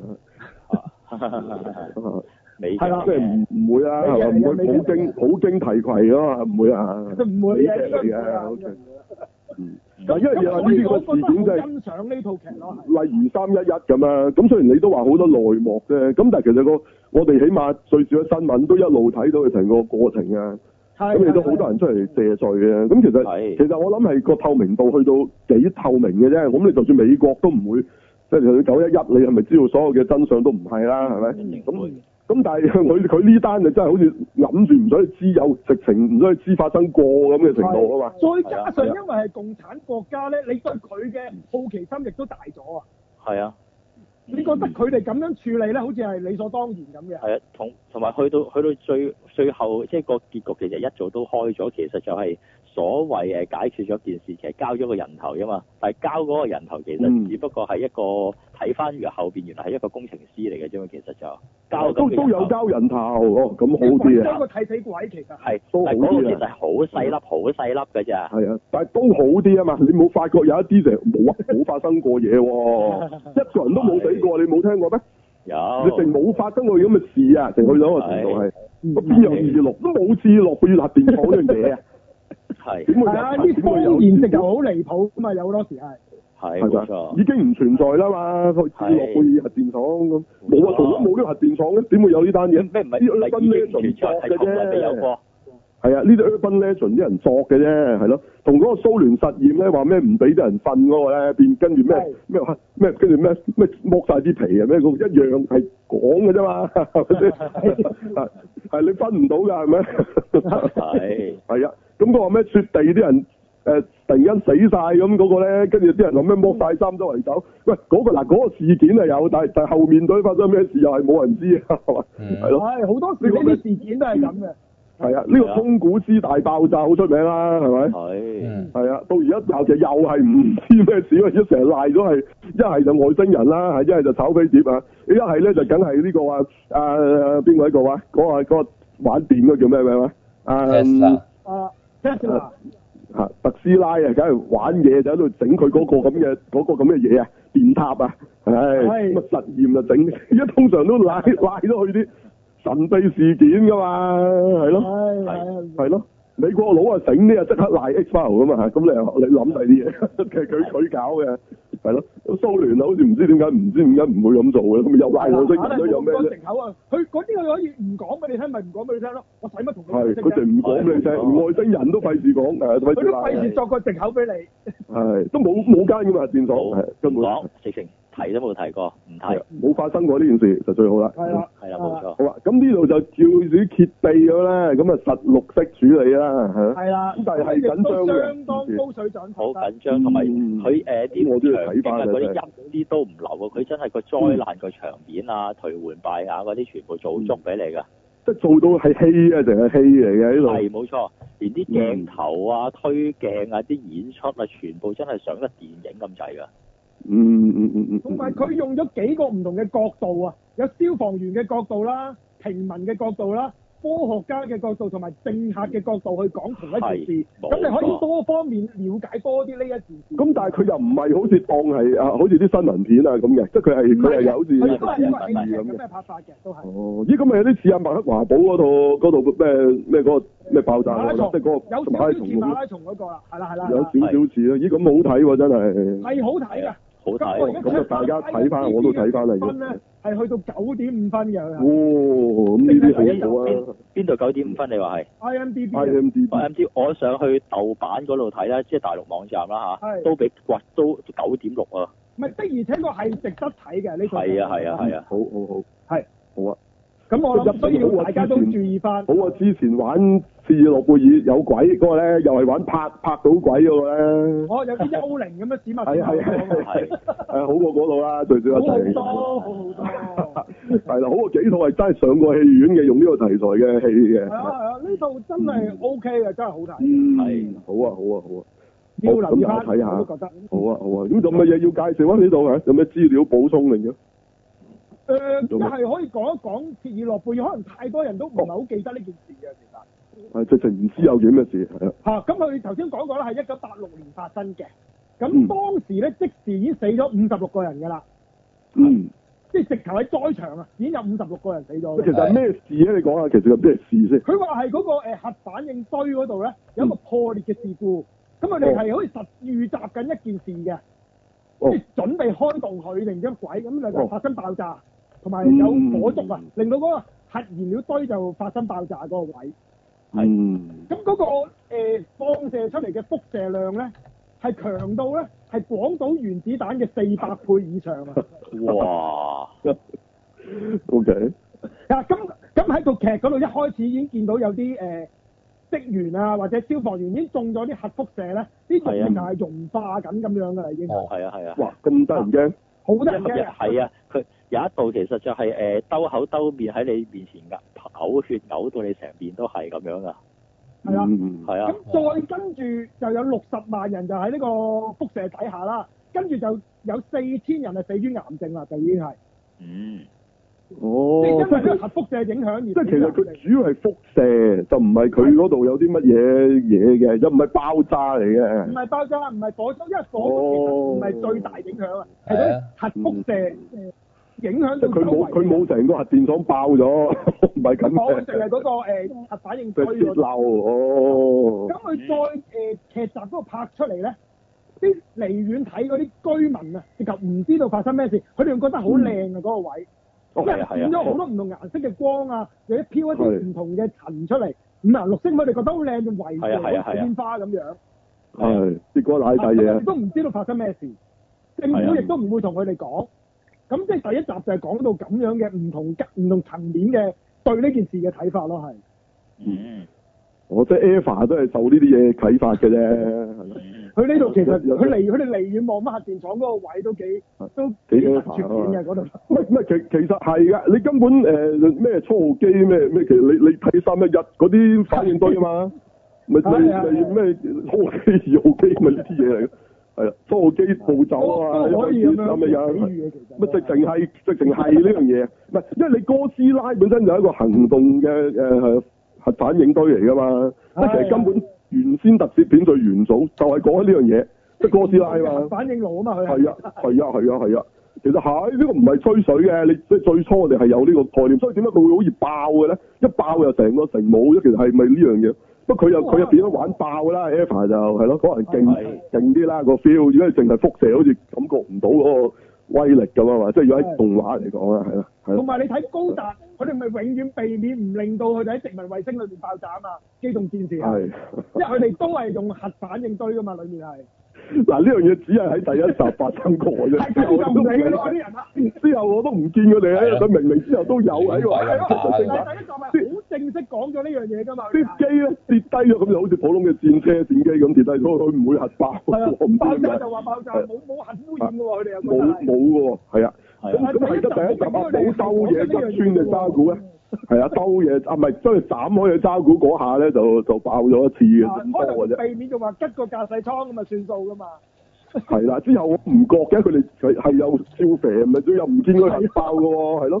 美係啦， 即係唔唔會啊，係嘛？唔會普京普京提攜啊嘛，唔會啊。 唔會嘅， 美劇嚟嘅，OK。嗯。 咁因為有呢啲個事件就係欣賞呢套劇咯。 例如三一一咁啊，咁雖然你都話好多內幕啫，咁但係其實個我哋起碼最少嘅新聞都一路睇到佢成個過程啊。咁亦都好多人出嚟謝罪嘅。咁其實其實我諗係個透明度去到幾透明嘅啫。咁你就算美國都唔會，即係就算九一一，你係咪知道所有嘅真相都唔係啦？係咪？咁咁但係佢佢呢單就真係好似諗住唔想去知，有直情唔想去知發生過咁嘅程度啊嘛。 再加上因為係共產國家咧，你對佢嘅好奇心亦都大咗啊。 係啊。 你覺得佢哋咁樣處理咧，好似係理所當然咁嘅。 係啊，同同埋去到去到最最後，即係個結局其實一早都開咗，其實就係所謂誒解決咗件事，其實交咗個人頭啫嘛。但係交嗰個人頭其實只不過係一個睇翻住後邊，原來係一個工程師嚟嘅啫嘛。其實就交都都有交人頭哦，咁好啲啊。 一個替死鬼其實係都好啲啊。 但係嗰個其實係好細粒，好細粒㗎咋。 係啊，但係都好啲啊嘛。你冇發覺有一啲就冇啊，冇發生過嘢喎，一個人都冇死過，你冇聽過咩？ 有。 你淨冇發生過咁嘅事啊？淨去到個程度係，邊有記錄都冇記錄去核電廠呢樣嘢啊？ 係。 點會有？ 係啊，啲謠言直頭好離譜咁啊！有好多時係。 係冇錯。 已經唔存在啦嘛，去切爾諾貝爾核電廠咁，冇啊，從來冇呢個核電廠咧，點會有呢單嘢？ 咩唔係？呢個已經存在，係從來未有過。 係啊，呢啲 urban legend 啲人作嘅啫，係咯，同嗰個蘇聯實驗咧話咩唔俾啲人瞓嗰個咧，變跟住咩咩咩跟住咩咩剝晒啲皮啊咩，嗰一樣係講嘅啫嘛，係咪先？係係你分唔到㗎係咪？係係啊，咁佢話咩雪地啲人誒、呃、突然間死晒咁嗰個咧，跟住啲人話咩剝晒衫周圍走，喂嗰、嗰個嗱嗰、嗰個事件係有，但係但係後面對發生咩事又係冇人知啊，係嘛？係咯， 係好多時呢啲事件都係咁嘅。 係啊，呢個通古斯大爆炸好出名啦，係咪？ 係。係啊，到而家尤其又係唔知咩事，而家成日賴咗係一係就外星人啦，係一係就炒飛碟啊，一係咧就梗係呢個話啊邊個一個話嗰個嗰個玩電嗰個叫咩名啊？啊 Tesla 啊 Tesla 嚇特斯拉啊，梗係玩嘢就喺度整佢嗰個咁嘅嗰個咁嘅嘢啊，電塔啊，唉咁啊實驗啊整，而家通常都賴賴咗去啲神秘事件噶嘛，係咯，係係咯，美國佬啊醒啲啊，即刻賴 X-File 噶嘛，咁你又你諗第啲嘢，其實佢佢搞嘅，係咯，蘇聯啊好似唔知點解唔知點解唔會咁做嘅，咁又賴外星人都有咩啫？藉口啊，佢嗰啲佢可以唔講俾你聽，咪唔講俾你聽咯，我使乜同你講啫？係，佢哋唔講俾你聽，外星人都費事講，誒，費事賴。佢都費事作個藉口俾你。係，都冇冇間噶嘛電廠，係根本講直情。提都冇提過，唔提， 冇發生過呢件事就最好啦。 係啦， 係啦，冇錯。 好啦，咁呢度就叫啲揭秘咗啦，咁啊實綠色處理啦，係咯。 係啦， 咁但係係緊張嘅， 相當高水準， 好緊張，同埋佢誒啲場景啊嗰啲一啲都唔留喎，佢真係個災難個場面啊、頹垣敗瓦嗰啲全部做足俾你㗎。 即係做到係戲啊，定係戲嚟嘅呢度。 係冇錯，連啲鏡頭啊、推鏡啊、啲演出啊，全部真係上得電影咁滯㗎。 嗯嗯嗯嗯， 同埋佢用咗幾個唔同嘅角度啊，有消防員嘅角度啦、平民嘅角度啦、科學家嘅角度同埋政客嘅角度去講同一件事，咁你可以多方面了解多啲呢一件事。 咁但係佢又唔係好似當係啊，好似啲新聞片啊咁嘅，即係佢係佢係有好似佢都係因為咁嘅拍法嘅，都係。 哦，咦，咁咪有啲似阿麥克華堡嗰套嗰度咩咩嗰個咩爆炸啊，即係嗰個有少少似馬拉松嗰個啦，係啦係啦。 有少少似咯，咦咁好睇喎真係。 係好睇㗎。 好睇， 咁啊大家睇翻，我都睇翻嚟。 分咧係去到九點五分嘅。 哦，咁呢啲好好啊。 邊度九點五分？你話係 I M D B。 I M D B。 I M D B，我上去豆瓣嗰度睇啦，即係大陸網站啦嚇，都比哇都九點六啊。 唔係的，而且確係值得睇嘅呢套。 係啊係啊係啊， 好好好。係。好啊。 咁我諗需要大家都注意翻。 好啊！之前玩切爾諾貝爾有鬼嗰個咧，又係玩拍拍到鬼嗰個咧。 哦，有啲幽靈咁樣指物。 係係係係。係好過嗰度啦，最少一齊。 好好多，好好多。 係啦，好過幾套係真係上過戲院嘅，用呢個題材嘅戲嘅。 係啊係啊，呢套真係 O K 嘅，真係好睇。 嗯，係。好啊好啊好啊。 要留意下睇下。 我都覺得。 好啊好啊，咁有乜嘢要介紹啊？呢度啊，有咩資料補充嚟嘅？ 誒，一係可以講一講切爾諾貝爾，可能太多人都唔係好記得呢件事嘅，其實。 係直情唔知有件咩事，係啊。 嚇，咁佢頭先講過啦，係一九八六年發生嘅。咁當時咧，即時已經死咗五十六個人㗎啦。 嗯。 即係直頭喺災場啊，已經有五十六個人死咗。 其實係咩事咧？你講下，其實有咩事先？ 佢話係嗰個誒核反應堆嗰度咧，有一個破裂嘅事故。咁佢哋係好似實預習緊一件事嘅，即係準備開動佢定咗鬼，咁就發生爆炸。同埋有火燭啊，令到嗰個核燃料堆就發生爆炸嗰個位。 係。 咁嗰個誒放射出嚟嘅輻射量咧，係強到咧係廣島原子彈嘅四百倍以上啊！ 哇 ！O K。 啊，咁咁喺套劇嗰度一開始已經見到有啲誒職員啊或者消防員已經中咗啲核輻射咧，啲溶液就係融化緊咁樣噶啦已經。 哦，係啊係啊。 哇！咁得人驚。 好得人驚。 係啊，佢。有一度其實就係誒兜口兜面喺你面前㗎，嘔血嘔到你成邊都係咁樣㗎。 係啊， 係啊。 咁再跟住就有六十萬人就喺呢個輻射底下啦，跟住就有四千人係死於癌症啦，就已經係。嗯。哦。即係因為呢個核輻射影響而。即係其實佢主要係輻射，就唔係佢嗰度有啲乜嘢嘢嘅，又唔係爆炸嚟嘅。唔係爆炸，唔係火災，因為火災其實唔係最大影響啊，係嗰啲核輻射。影響到佢冇佢冇成個核電廠爆咗，唔係咁嘅。我淨係嗰個誒核反應堆嗰度。漏哦。咁佢再誒劇集嗰度拍出嚟咧，啲離遠睇嗰啲居民啊，直頭唔知道發生咩事，佢哋仲覺得好靚啊嗰個位，因為變咗好多唔同顏色嘅光啊，有啲飄一啲唔同嘅塵出嚟，五顏六色，佢哋覺得好靚，仲圍住好似煙花咁樣。係。結果瀨晒嘢。都唔知道發生咩事，政府亦都唔會同佢哋講。咁即係第一集就係講到咁樣嘅唔同級唔同層面嘅對呢件事嘅睇法咯，係。嗯。我即係 Eva 都係受呢啲嘢啟發嘅啫。佢呢度其實佢離佢哋離遠望乜核電廠嗰個位都幾都幾絕險嘅嗰度。唔係唔係，其其實係㗎，你根本誒咩初號機咩咩，其實你你睇三一一嗰啲反應堆啊嘛，咪咪咪咩初號機二號機咪呢啲嘢嚟嘅。係啊，初號機步驟啊，可以咁樣比喻嘅其實。乜直情係直情係呢樣嘢？唔係，因為你哥斯拉本身就係一個行動嘅誒核反應堆嚟㗎嘛。即係其實根本原先特攝片最元祖就係講緊呢樣嘢，即係哥斯拉啊嘛。反應爐啊嘛，佢係啊係啊係啊係啊，其實係呢個唔係吹水嘅，你即係最初我哋係有呢個概念，所以點解佢會好似爆嘅咧？一爆又成個城冇咗，其實係咪呢樣嘢？不過佢又佢又變咗玩爆啦 Eva 就係咯，可能勁勁啲啦個 feel，如果淨係輻射好似感覺唔到嗰個威力咁啊嘛，即係如果喺動畫嚟講啦，係咯，係。同埋你睇高達，佢哋咪永遠避免唔令到佢哋喺殖民衛星裏面爆炸啊嘛，機動戰士。係。因為佢哋都係用核反應堆噶嘛，裏面係。嗱呢樣嘢只係喺第一集發生過啫，之後都唔理嗰啲人啦。之後我都唔見佢哋喺度，明明之後都有喺度。係咯，第一集咪好正式講咗呢樣嘢㗎嘛。啲機咧跌低咗，咁就好似普通嘅戰車、戰機咁跌低咗，佢唔會核爆。係啊，爆炸就話爆炸，冇冇核污染㗎喎，佢哋又冇冇㗎喎，係啊。咁咁係得第一集啊，冇兜嘢吉穿嘅渣古咧。係啊，兜嘢啊，唔係將佢斬開嘅渣古嗰下咧，就就爆咗一次嘅，咁多嘅啫。避免就話吉個駕駛艙咁啊算數噶嘛。係啦，之後我唔覺嘅，佢哋係係有照射，咪都又唔見佢核爆嘅喎，係咯。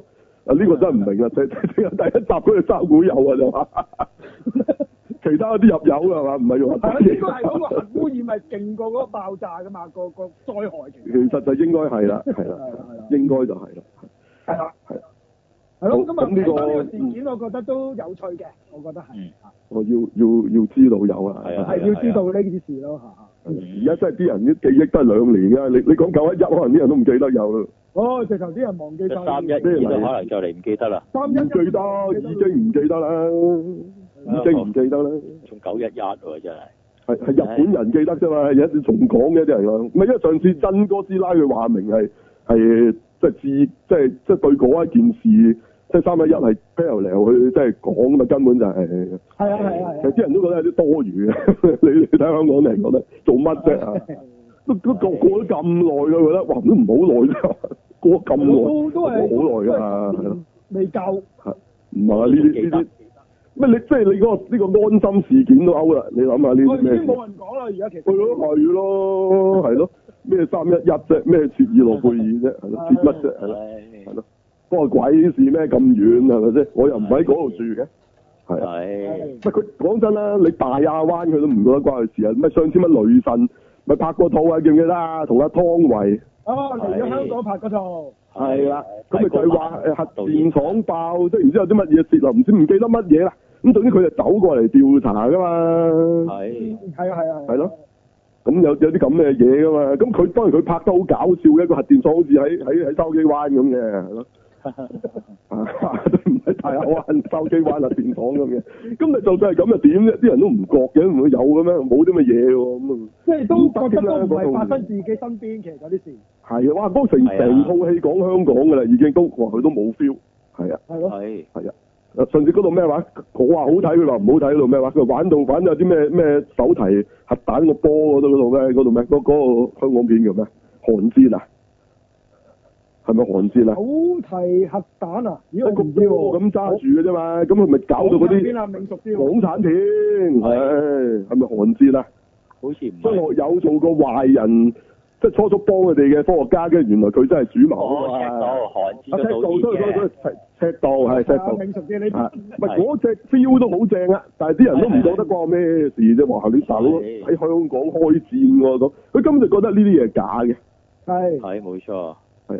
啊呢、這個真係唔明啊！即係第一集嗰隻三股油啊就話，其他嗰啲入油係嘛？唔係用。 係啊，應該係嗰個核污染係勁過嗰個爆炸㗎嘛，個個災害其實。 其實就應該係啦，係啦，應該就係啦。 係啦， 係啦。 係咯，咁啊呢個呢個事件，我覺得都有趣嘅，我覺得係。 我要要要知道有啊。 係啊。 係要知道呢件事咯嚇。 而家真係啲人啲記憶都係兩年㗎，你你講九一一，可能啲人都唔記得有咯。 哦，直頭啲人忘記曬。 三一二都可能就嚟唔記得啦。 三一唔記得，已經唔記得啦，已經唔記得啦。 仲九一一喎，真係。 係係日本人記得啫嘛，有一啲仲講嘅啲人講，唔係因為上次真哥斯拉佢話明係係即係自即係即係對嗰一件事。即係三一一係 parallel 去即係講㗎嘛，根本就係係啊係啊， 其實啲人都覺得有啲多餘嘅。你你睇香港人覺得做乜啫？都都過過咗咁耐㗎，覺得哇都唔好耐啫，過咗咁耐都係好耐㗎，係咯， 未夠。 唔係啊？呢啲呢啲咩？你即係你嗰個呢個安心事件都 out 啦。你諗下呢啲咩？ 已經冇人講啦，而家其實。 係咯係咯係咯，咩三一一啫？咩切爾諾貝爾啫？係咯，切乜啫？係咯係咯。不過鬼事咩咁遠係咪先？我又唔喺嗰度住嘅，係啊。係。佢講真啦，你大亞灣佢都唔覺得關佢事啊！咩上次乜雷神咪拍過套啊？記唔記得啊？同阿湯唯。哦，嚟咗香港拍嗰套。係啦，咁咪就係話誒核電廠爆，即係唔知有啲乜嘢泄漏，唔知唔記得乜嘢啦。咁總之佢就走過嚟調查㗎嘛。係。係啊係啊。係咯。咁有有啲咁嘅嘢㗎嘛？咁佢當然佢拍得好搞笑嘅，個核電廠好似喺喺喺筲箕灣咁嘅，係咯。啊，都唔係大亞灣、筲箕灣啊，電廠咁嘅。咁你就算係咁又點啫？啲人都唔覺嘅，唔會有嘅咩？冇啲乜嘢喎，咁啊。即係都覺得都唔係發生自己身邊，其實嗰啲事。係啊，哇！嗰成成套戲講香港㗎啦，已經都話佢都冇 feel。係啊。係咯。係。係啊。甚至嗰度咩話？我話好睇，佢話唔好睇嗰度咩話？佢玩到玩到有啲咩咩手提核彈個波嗰度嗰度咩？嗰度咩？嗰嗰個香港片叫咩？寒戰啊！係咪寒戰啊？手提核彈啊！咦，我唔知喎。咁揸住嘅啫嘛，咁佢咪搞到嗰啲港產片？係係咪寒戰啊？好似唔係。張學友做個壞人，即係初初幫佢哋嘅科學家，跟住原來佢真係主謀啊嘛。赤道寒戰嘅導演嘅。赤道係赤道。明熟啲你。唔係嗰隻 feel 都好正啊，但係啲人都唔覺得關我咩事啫。哇！你大佬喺香港開戰喎咁，佢根本就覺得呢啲嘢係假嘅。係。係冇錯。係。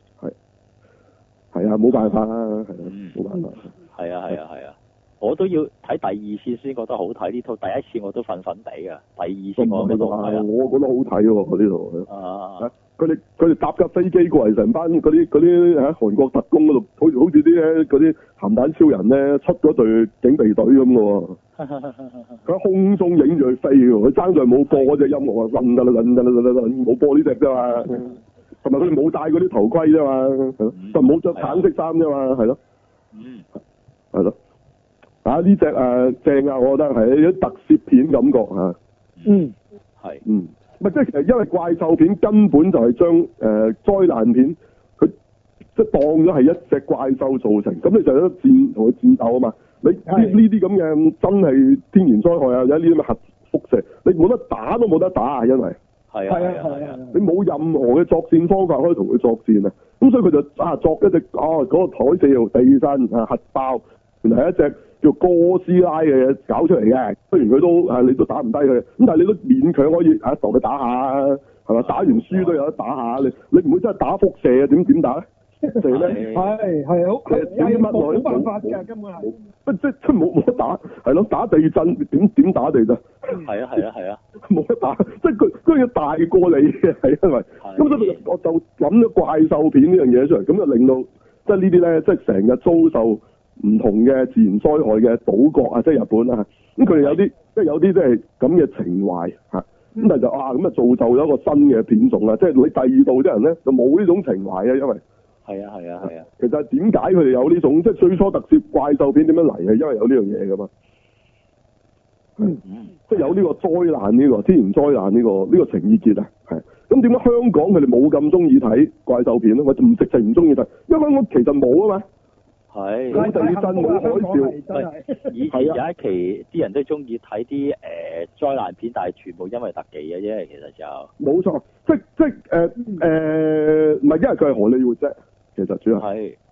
係啊，冇辦法啦，係啊，冇辦法。係啊，係啊，係啊，我都要睇第二次先覺得好睇呢套，第一次我都瞓瞓地㗎，第二次我覺得係啊，我覺得好睇喎呢度。啊！佢哋佢哋搭架飛機過嚟，成班嗰啲嗰啲喺韓國特工嗰度，好似好似啲嗰啲鹹蛋超人咧，出嗰隊警備隊咁嘅喎。佢喺空中影住佢飛喎，佢爭在冇播嗰隻音樂啊，暈㗎啦，暈㗎啦，冇播呢隻啫嘛。同埋佢哋冇戴嗰啲頭盔啫嘛，係咯，就冇着橙色衫啫嘛，係咯，嗯，係咯，啊呢隻誒正啊，我覺得係有啲特攝片感覺嚇，嗯，係，嗯，咪即係其實因為怪獸片根本就係將誒、呃、災難片，佢即係當咗係一隻怪獸造成，咁你就有得戰同佢戰鬥啊嘛，你呢呢啲咁嘅真係天然災害啊，有呢啲咁嘅核輻射，你冇得打都冇得打啊，因為。係啊係啊係啊！你冇任何嘅作戰方法可以同佢作戰啊！咁所以佢就啊作一隻哦嗰、那個台四號地震啊核爆，原來係一隻叫哥斯拉嘅嘢搞出嚟嘅。雖然佢都啊你都打唔低佢，咁但係你都勉強可以啊同佢打下，係嘛？打完輸都有得打下。你你唔會真係打輻射啊？點點打咧？射咧？係係好係乜來冇辦法嘅，根本係即即即冇冇得打，係咯？打地震點點打地震？係啊係啊係啊，冇得打，即係佢佢要大過你嘅，係因為咁所以我就諗咗怪獸片呢樣嘢出嚟，咁就令到即係呢啲咧，即係成日遭受唔同嘅自然災害嘅島國啊，即係日本啊，咁佢哋有啲即係有啲即係咁嘅情懷嚇，咁但係就啊咁啊造就咗一個新嘅片種啦，即係你第二度啲人咧就冇呢種情懷啊，因為係啊係啊係啊，其實點解佢哋有呢種即係最初特攝怪獸片點樣嚟啊？因為有呢樣嘢噶嘛。嗯，即係有呢個災難呢、呢個天然災難呢、呢個呢、呢個情意結啊，係。咁點解香港佢哋冇咁中意睇怪獸片咧？或者唔直情唔中意睇？因為香港其實冇啊嘛。係。冇地震冇海嘯。以前有一期啲人都中意睇啲誒災難片，但係全部因為特技嘅啫，其實就。冇錯，即即誒誒，唔係因為佢係荷里活啫，其實主要係。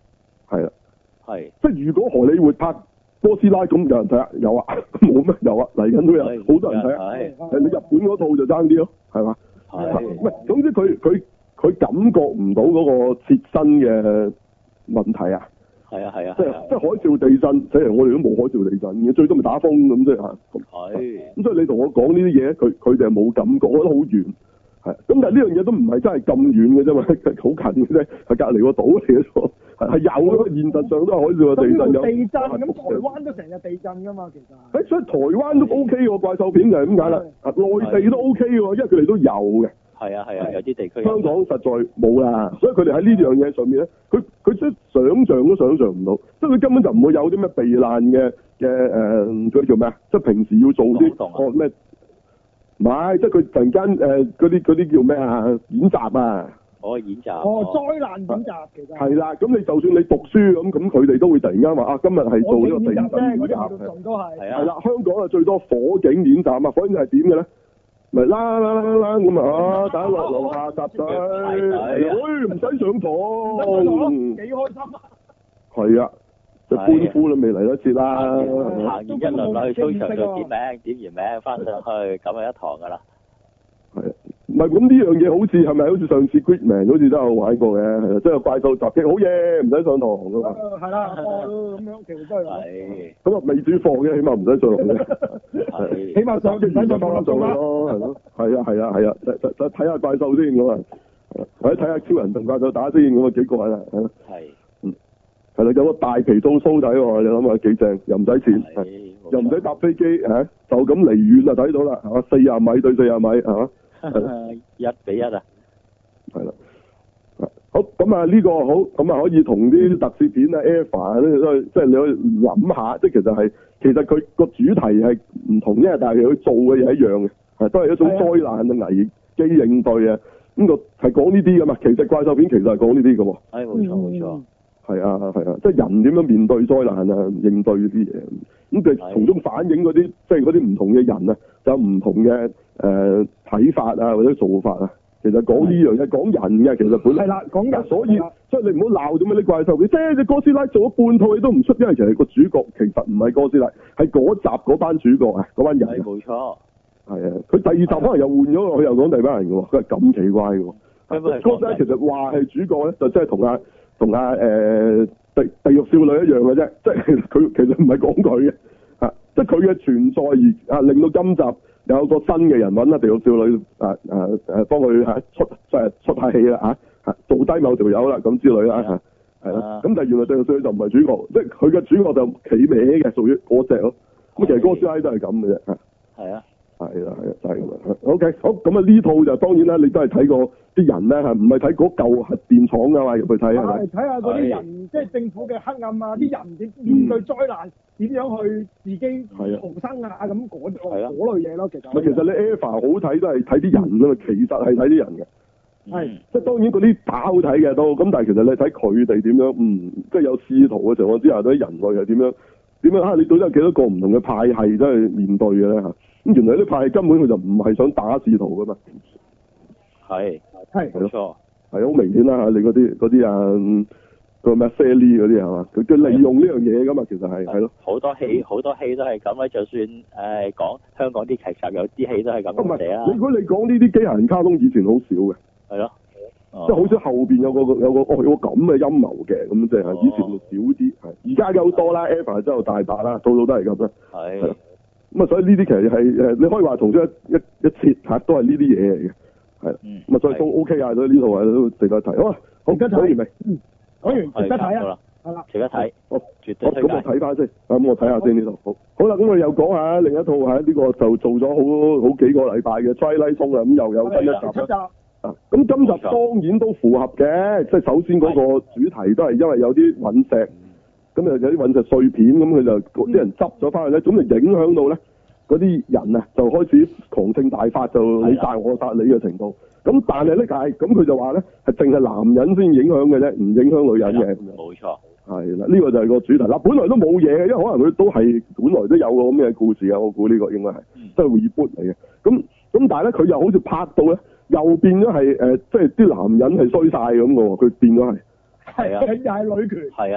係啦， 係， 即係如果荷里活拍哥斯拉咁有人睇啊？有啊，冇咩有啊？嚟緊都有，好多人睇啊。係你日本嗰套就爭啲咯，係嘛？係。唔係，總之佢佢佢感覺唔到嗰個切身嘅問題啊。 係啊係啊。 即係即係海嘯地震，即係我哋都冇海嘯地震嘅，最多咪打風咁啫嚇。 係。咁所以你同我講呢啲嘢，佢佢哋係冇感覺，覺得好遠。係。咁但係呢樣嘢都唔係真係咁遠嘅啫嘛，好近嘅啫，係隔離個島嚟嘅啫。係有咯，現實上都係海嘯地震有。 地震咁，台灣都成日地震噶嘛，其實。 誒，所以台灣都 O K 喎，怪獸片就係咁解啦。啊，內地都 O K 喎，因為佢哋都有嘅。係啊係啊，有啲地區。 香港實在冇啦，所以佢哋喺呢樣嘢上面咧，佢佢即係想像都想像唔到，即係佢根本就唔會有啲咩避難嘅嘅誒，嗰啲叫咩啊？即係平時要做啲哦咩？唔係，即係佢突然間誒嗰啲嗰啲叫咩啊？演習啊！ 哦，演習。 哦，災難演習其實。 係啦，咁你就算你讀書咁，咁佢哋都會突然間話啊，今日係做呢個地震演習。 都係。 係啦，香港啊最多火警演習啊，火警係點嘅咧？咪啦啦啦啦咁啊，大家落樓下集水，喂唔使上堂， 幾開心啊！ 係啊，就歡呼都未嚟得切啦。 行完一輪落去操場度點名，點完名翻上去咁就一堂㗎啦。 係啊。唔係咁呢樣嘢好似係咪好似上次 Gridman 好似都有玩過嘅，係啊，即係怪獸襲擊好嘢，唔使上堂㗎嘛。 係啦，咁樣其實都係。係。 咁啊未煮課嘅，起碼唔使上堂嘅。 係。 起碼上唔使上堂做啦。 係咯，係啊係啊係啊，睇睇下怪獸先咁啊，或者睇下超人同怪獸打先咁啊幾過癮啊，係咯。係。嗯。係啦，有個大皮套蘇底喎，你諗下幾正，又唔使錢，又唔使搭飛機嚇，就咁離遠就睇到啦，係嘛？四廿米對四廿米係嘛？ 一比一啊， 係啦，好咁啊呢個好，咁啊可以同啲特攝片啊 Eva 咧都即係你可以諗下，即係其實係其實佢個主題係唔同啫，但係佢做嘅嘢一樣嘅，係都係一種災難嘅危機應對啊，咁個係講呢啲噶嘛，其實怪獸片其實係講呢啲噶喎， 係冇錯冇錯，係啊係啊，即係人點樣面對災難啊，應對呢啲嘢，咁佢從中反映嗰啲即係嗰啲唔同嘅人啊，就有唔同嘅。誒睇、呃、法啊，或者做法啊，其實講呢樣嘢講人嘅，其實本嚟係啦，講人，所以所以你唔好鬧咗咩啲怪獸片，即係隻哥斯拉做咗半套你都唔出，因為其實個主角其實唔係哥斯拉，係嗰集嗰班主角啊，嗰班人。係冇錯。係啊，佢第二集可能又換咗，佢又講第班人嘅喎，佢係咁奇怪嘅喎。哥斯拉其實話係主角咧，就即係同阿同阿誒地地獄少女一樣嘅啫，即係佢其實唔係講佢嘅，啊，即係佢嘅存在而啊令到今集。有個新嘅人揾啦，地獄少女啊啊誒幫佢嚇出即係出下氣啦嚇，做低某條友啦咁之類啦嚇，係啦。咁但係原來地獄少女就唔係主角，即係佢嘅主角就企歪嘅，屬於嗰隻咯。咁其實哥斯拉都係咁嘅啫嚇。係啊。係啦係啊，就係咁啊。OK，好咁啊呢套就當然啦，你都係睇過啲人咧嚇，唔係睇嗰舊核電廠㗎嘛，入去睇係咪？係睇下嗰啲人，即係政府嘅黑暗啊，啲人點面對災難。點樣去自己重生啊？咁嗰嗰類嘢咯，其實。其實你 Eva 好睇都係睇啲人啊嘛，其實係睇啲人嘅。係。即係當然嗰啲打好睇嘅都，咁但係其實你睇佢哋點樣，嗯，即係有試圖嘅情況之下，啲人類係點樣點樣嚇？你到底有幾多個唔同嘅派系都係面對嘅咧嚇？咁原來啲派系根本佢就唔係想打試圖噶嘛。係。係。冇錯。係好明顯啦嚇！你嗰啲嗰啲啊。個咩 Sally 嗰啲係嘛？佢佢利用呢樣嘢噶嘛，其實係係咯。好多戲好多戲都係咁啦，就算誒講香港啲劇集，有啲戲都係咁樣寫啦。如果你講呢啲機械人卡通，以前好少嘅。係咯。即係好少後邊有個有個哦有個咁嘅陰謀嘅，咁即係以前少啲，係而家嘅好多啦 Eva 真係大把啦，套套都係咁啦。係。咁啊，所以呢啲其實係誒，你可以話同出一一一切嚇都係呢啲嘢嚟嘅，係。咁啊，所以都 OK 啊，所以呢套係都值得睇。好啊，好，講完未？講完值得睇啊，係啦，值得睇，哦，絕對推介。咁我睇翻先，咁我睇下先呢度。好，好啦，咁我又講下另一套喺呢個就做咗好好幾個禮拜嘅《Twilight Zone》啦，咁又有新一集啦。啊，咁今集當然都符合嘅，即係首先嗰個主題都係因為有啲隕石，咁又有啲隕石碎片，咁佢就啲人執咗翻去咧，咁就影響到咧嗰啲人啊，就開始狂性大發，就你殺我殺你嘅程度。咁但係咧，但係咁佢就話咧，係淨係男人先影響嘅啫，唔影響女人嘅。冇錯。係啦，呢個就係個主題啦。本來都冇嘢嘅，因為可能佢都係本來都有個咁嘅故事啊。我估呢個應該係都係 reboot 嚟嘅。咁咁但係咧，佢又好似拍到咧，又變咗係誒，即係啲男人係衰晒咁嘅喎。佢變咗係。係啊。又係女權。係啊。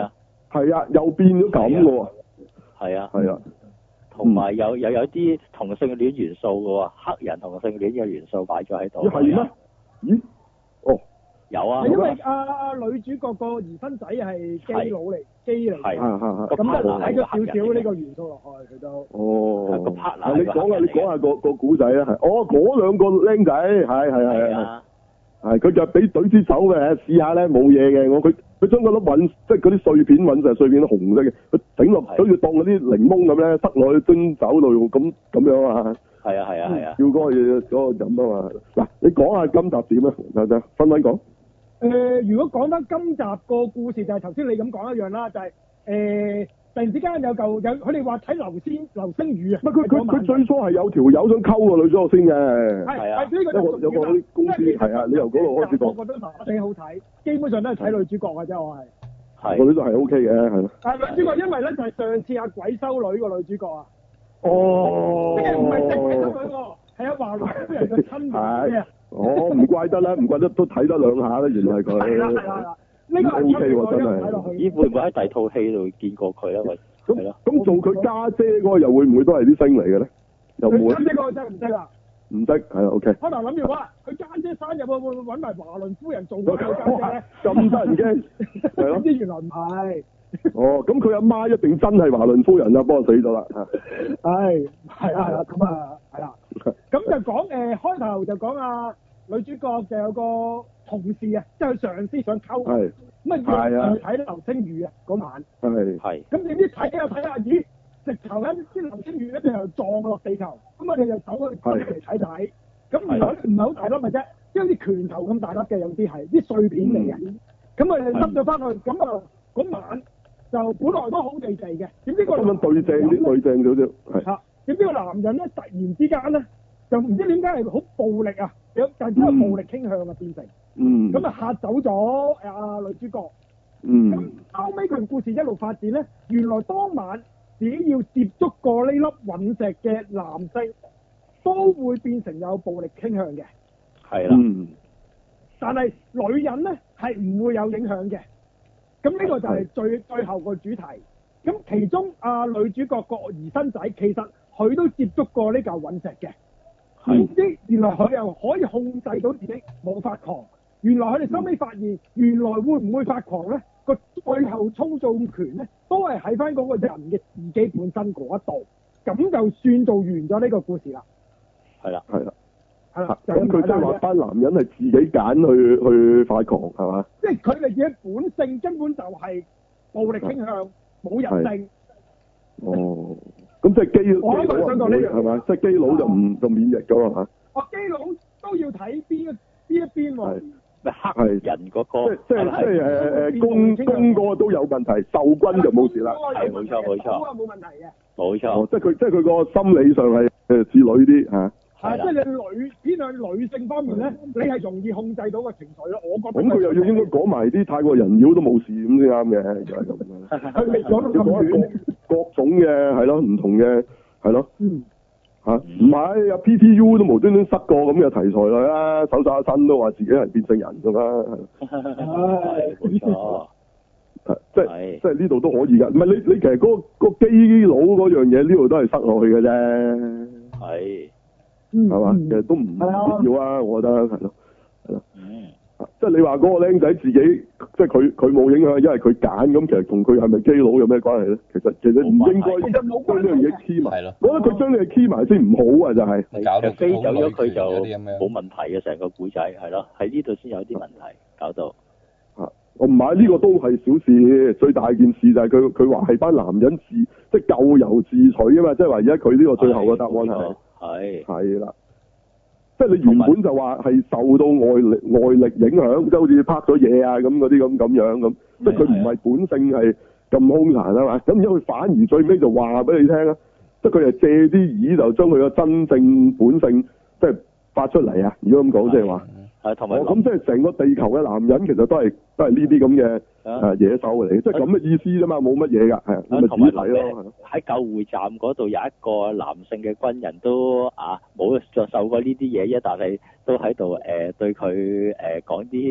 係啊，又變咗咁嘅喎。 係啊。 係啊。 同埋有又有啲同性戀元素嘅喎，黑人同性戀嘅元素擺咗喺度。 係咩？咦？哦。 有啊。 因為啊女主角個兒孫仔係基佬嚟，基嚟。 係。 咁就擺咗少少呢個元素落去，佢都。 哦。 個 partner。 你講下，你講下個個古仔啊，係。哦，嗰兩個僆仔，係係係係。係，佢就俾懟支手嘅，試下咧冇嘢嘅。我佢佢將嗰粒隕，即係嗰啲碎片隕石碎片紅色嘅，佢整落好似當嗰啲檸檬咁咧，塞落去樽酒度咁咁樣啊。 係啊係啊係啊。 叫嗰個嘢嗰個飲啊嘛。嗱，你講下今集點啊？得得，分分講。 誒，如果講翻今集個故事，就係頭先你咁講一樣啦，就係誒。突然之間有嚿有佢哋話睇流星流星雨啊！ 唔係佢佢佢最初係有條友想溝個女主角先嘅。 係啊，呢個有個有個啲公司係啊，你由嗰度開始講。 我覺得麻麻地好睇，基本上都係睇女主角嘅啫，我係。 係。個女主角係 O K 嘅，係咯。 係女主角，因為咧就係上次阿鬼修女個女主角啊。 哦。 即係唔係隻鬼修女喎？係阿華倫夫人嘅親妹啊。 哦，唔怪得啦，唔怪得都睇得兩下啦，原來係佢。 係啦係啦係啦。呢個 O K 喎，真係。 咦？會唔會喺第二套戲度見過佢咧？喂，係咯。 咁做佢家姐嗰個又會唔會都係啲星嚟嘅咧？又會。 家姐嗰個真係唔識啦。 唔識係啊 ，OK。 可能諗住話佢家姐生日會唔會揾埋華倫夫人做佢家姐咧？ 咁得人驚，係咯。 點知原來唔係。 哦，咁佢阿媽一定真係華倫夫人啦，不過死咗啦。 係係啦係啦，咁啊係啦。咁就講誒開頭就講啊女主角就有個同事啊，即係佢上司想溝。係。咁啊要去睇流星雨啊嗰晚。係。係。咁點知睇下睇下，咦？直頭咧啲流星雨咧就撞落地球，咁我哋就走去嚟睇睇。咁唔係唔係好大粒嘅啫，即係好似拳頭咁大粒嘅，有啲係啲碎片嚟嘅。咁我哋執咗翻去，咁啊嗰晚就本來都好地地嘅，點知個咁樣對正啲對正少少。係。嚇！點知個男人咧突然之間咧就唔知點解係好暴力啊，有就係因為暴力傾向啊變成。嗯。咁啊嚇走咗阿女主角。嗯。咁後尾佢故事一路發展咧，原來當晚只要接觸過呢粒隕石嘅男性，都會變成有暴力傾向嘅。係啦。嗯。但係女人咧係唔會有影響嘅。咁呢個就係最最後個主題。咁其中啊女主角個兒孫仔，其實佢都接觸過呢嚿隕石嘅。點知原來佢又可以控制到自己冇發狂。原來佢哋收尾發現，原來會唔會發狂咧？個最後操縱權咧，都係喺翻嗰個人嘅自己本身嗰一度。咁就算做完咗呢個故事啦。係啦，係啦，係啦。咁佢即係話班男人係自己揀去去發狂係嘛？即係佢哋自己本性根本就係暴力傾向，冇人性。哦，咁即係基佬，我都想講呢樣係嘛？即係基佬就唔就免疫㗎嘛？哦，基佬都要睇邊一邊一邊喎。咩黑人嗰個？即係即係誒誒公公嗰個都有問題，受軍就冇事啦。係冇錯冇錯。嗰個冇問題嘅。冇錯。即係佢即係佢個心理上係誒似女啲嚇。係即係你女偏向女性方面咧，你係容易控制到個情緒咯。我覺得。咁佢又要應該講埋啲泰國人妖都冇事咁先啱嘅，就係咁樣。佢未講到咁遠。各種嘅係咯，唔同嘅係咯。嗯。嚇唔係啊 P T U 都無端端塞個咁嘅題材啦，手手身都話自己係變性人㗎啦。係冇錯。即係即係呢度都可以㗎，唔係你你其實嗰個嗰個基佬嗰樣嘢呢度都係塞落去嘅啫。係。係嘛？其實都唔必要啊，我覺得係咯，係咯。即係你話嗰個僆仔自己，即係佢佢冇影響，因為佢揀咁，其實同佢係咪基佬有咩關係咧？其實其實唔應該將呢樣嘢黐埋。係咯。我覺得佢將呢嘢黐埋先唔好啊，就係。搞到飛走咗佢就冇問題嘅成個古仔係咯，喺呢度先有啲問題搞到。啊！我唔係呢個都係小事，最大件事就係佢佢話係班男人自即係咎由自取啊嘛，即係話而家佢呢個最後嘅答案係。係係啦，即係你原本就話係受到外力外力影響，即係好似拍咗嘢啊咁嗰啲咁咁樣咁，即係佢唔係本性係咁兇殘啊嘛，咁而家佢反而最尾就話俾你聽啊，即係佢係借啲耳就將佢個真正本性即係發出嚟啊！如果咁講即係話，係同埋咁即係成個地球嘅男人其實都係都係呢啲咁嘅誒野獸嚟嘅，即係咁嘅意思啫嘛，冇乜嘢㗎，係咪同埋睇咯？喺救護站嗰度有一個男性嘅軍人都啊冇着受過呢啲嘢啫，但係都喺度誒對佢誒講啲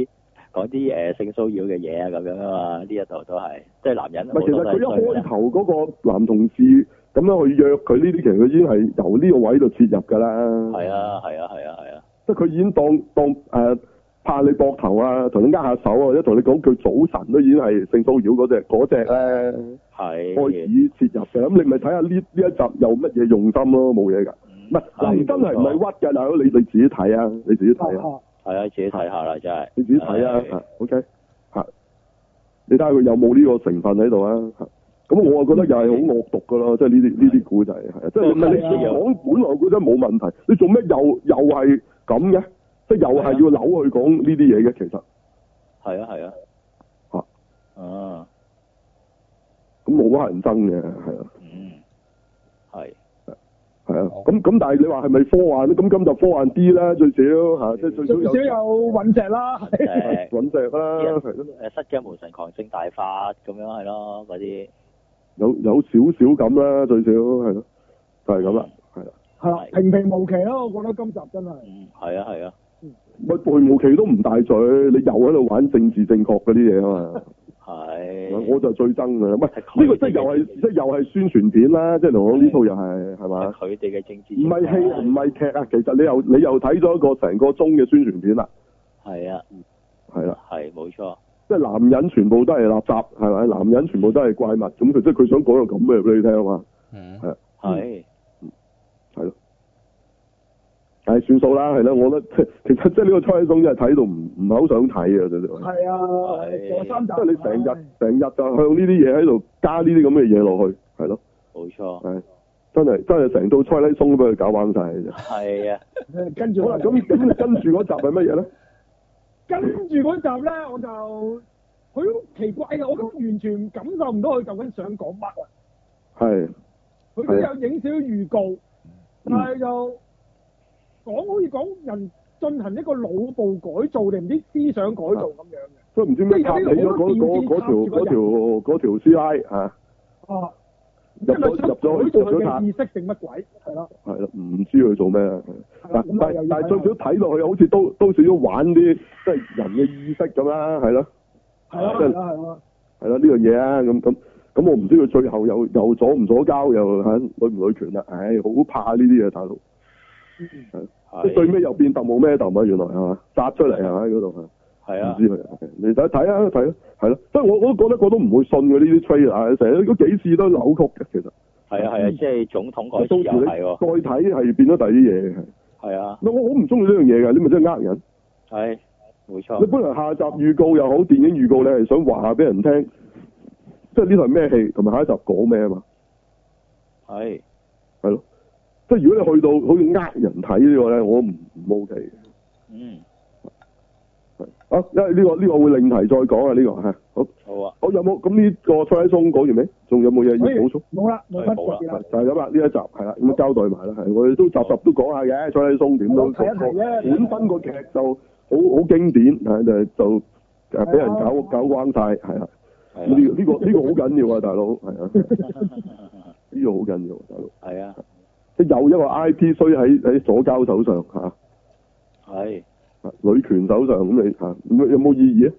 講啲誒性騷擾嘅嘢啊咁樣啊嘛，呢一度都係即係男人好多其實佢都係衰嘅一開頭嗰個男同事咁樣去約佢呢啲，其實佢已經係由呢個位度切入㗎啦。 係啊係啊係啊係啊， 即係佢已經當當誒、呃、拍你膊頭啊，同你握下手啊，或者同你講句早晨都已經係性騷擾嗰隻嗰隻咧，係開始切入嘅。咁你咪睇下呢呢一集有乜嘢用心咯，冇嘢㗎。唔係嗱，真係唔係屈㗎，大佬你你自己睇啊，你自己睇啊。 係啊，自己睇下啦，真係。 你自己睇啊，啊 ，OK，嚇，你睇下佢有冇呢個成分喺度啊？咁我啊覺得又係好惡毒噶咯，即係呢啲呢啲古仔係啊，即係唔係你講本來古仔冇問題，你做咩又又係咁嘅？即係又係要扭去講呢啲嘢嘅，其實。 係啊係啊。嚇。啊。 咁冇乜人憎嘅，係啊。 嗯。係。 係啊，咁咁但係你話係咪科幻咧？咁今集科幻啲啦，最少嚇，即係最少有。 最少有隕石啦， 誒隕石啦，係咯。 誒失驚無神狂性大發咁樣係咯，嗰啲。 有有少少咁啦，最少係咯，就係咁啦，係啦。 係啦，平平無奇咯，我覺得今集真係。 嗯，係啊係啊。 咪平平無奇都唔大罪，你又喺度玩政治正確嗰啲嘢啊嘛。係。我就最憎㗎，唔係呢個即係又係即係又係宣傳片啦，即係同我呢套又係係嘛？ 佢哋嘅政治。 唔係戲唔係劇啊，其實你又你又睇咗一個成個鐘嘅宣傳片啦。係啊。係啦。係冇錯。即係男人全部都係垃圾，係咪？男人全部都係怪物，咁佢即係佢想講個咁嘅俾你聽啊嘛。嗯。係。係。係咯。係算數啦，係啦，我覺得即其實即係呢個初一松真係睇到唔唔係好想睇啊，真係。係啊。係。三集。 即係你成日成日就向呢啲嘢喺度加呢啲咁嘅嘢落去，係咯。冇錯。係。真係真係成套初一松都俾佢搞彎晒嘅啫。係啊。 跟住。 好啦，咁咁跟住嗰集係乜嘢咧？ 跟住嗰集咧，我就佢好奇怪嘅，我都完全感受唔到佢究竟想講乜啊。係。佢都有影少少預告，嗯、但係就講好似講人進行一個腦部改造定唔知思想改造咁樣嘅。都唔知咩插起咗嗰嗰嗰條嗰條嗰條師奶嚇。啊！入咗入咗去做咗塔。意識定乜鬼？係咯。係咯，唔知佢做咩啊？但但但係最少睇落去好似都都少少玩啲即係人嘅意識咁啦，係咯。係咯係咯係咯。係咯呢樣嘢啊，咁咁咁我唔知佢最後又又左唔左交又嚇女唔女權啦，唉好怕呢啲嘢大佬。係。即係最尾又變特務咩特務啊？原來係嘛？殺出嚟係嘛喺嗰度係。係啊。唔知佢，你睇睇啊睇咯，係咯，即係我我都覺得我都唔會信嘅呢啲 trailer，成日都幾次都扭曲嘅其實。係啊係啊，即係總統改詞又係喎。再睇係變咗第二啲嘢嘅。係啊。我我好唔中意呢樣嘢㗎，你咪真係呃人。係，冇錯。你本來下集預告又好，電影預告你係想話下俾人聽，即係呢台咩戲，同埋下一集講咩啊嘛。係。係咯。即係如果你去到好似呃人睇呢個咧，我唔唔 OK 嘅。嗯。係。啊，因為呢個呢個會另題再講啊，呢個係好。好啊。好有冇咁呢個初一松講完未？仲有冇嘢要補充？冇啦，冇乜特別啦。就係咁啦，呢一集係啦，咁交代埋啦，係我哋都集集都講下嘅，初一松點都講過。本身個劇就好好經典，係就就誒俾人搞搞彎晒，係啦。呢個呢個呢個好緊要啊，大佬係啊。呢個好緊要，大佬。係啊。即係有一個 I P 衰喺喺左膠手上嚇。係。女權手上咁你嚇，有冇意義啊？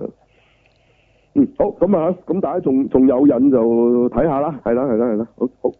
嗯，好咁啊，咁大家仲仲有癮就睇下啦，係啦，係啦，係啦，好好。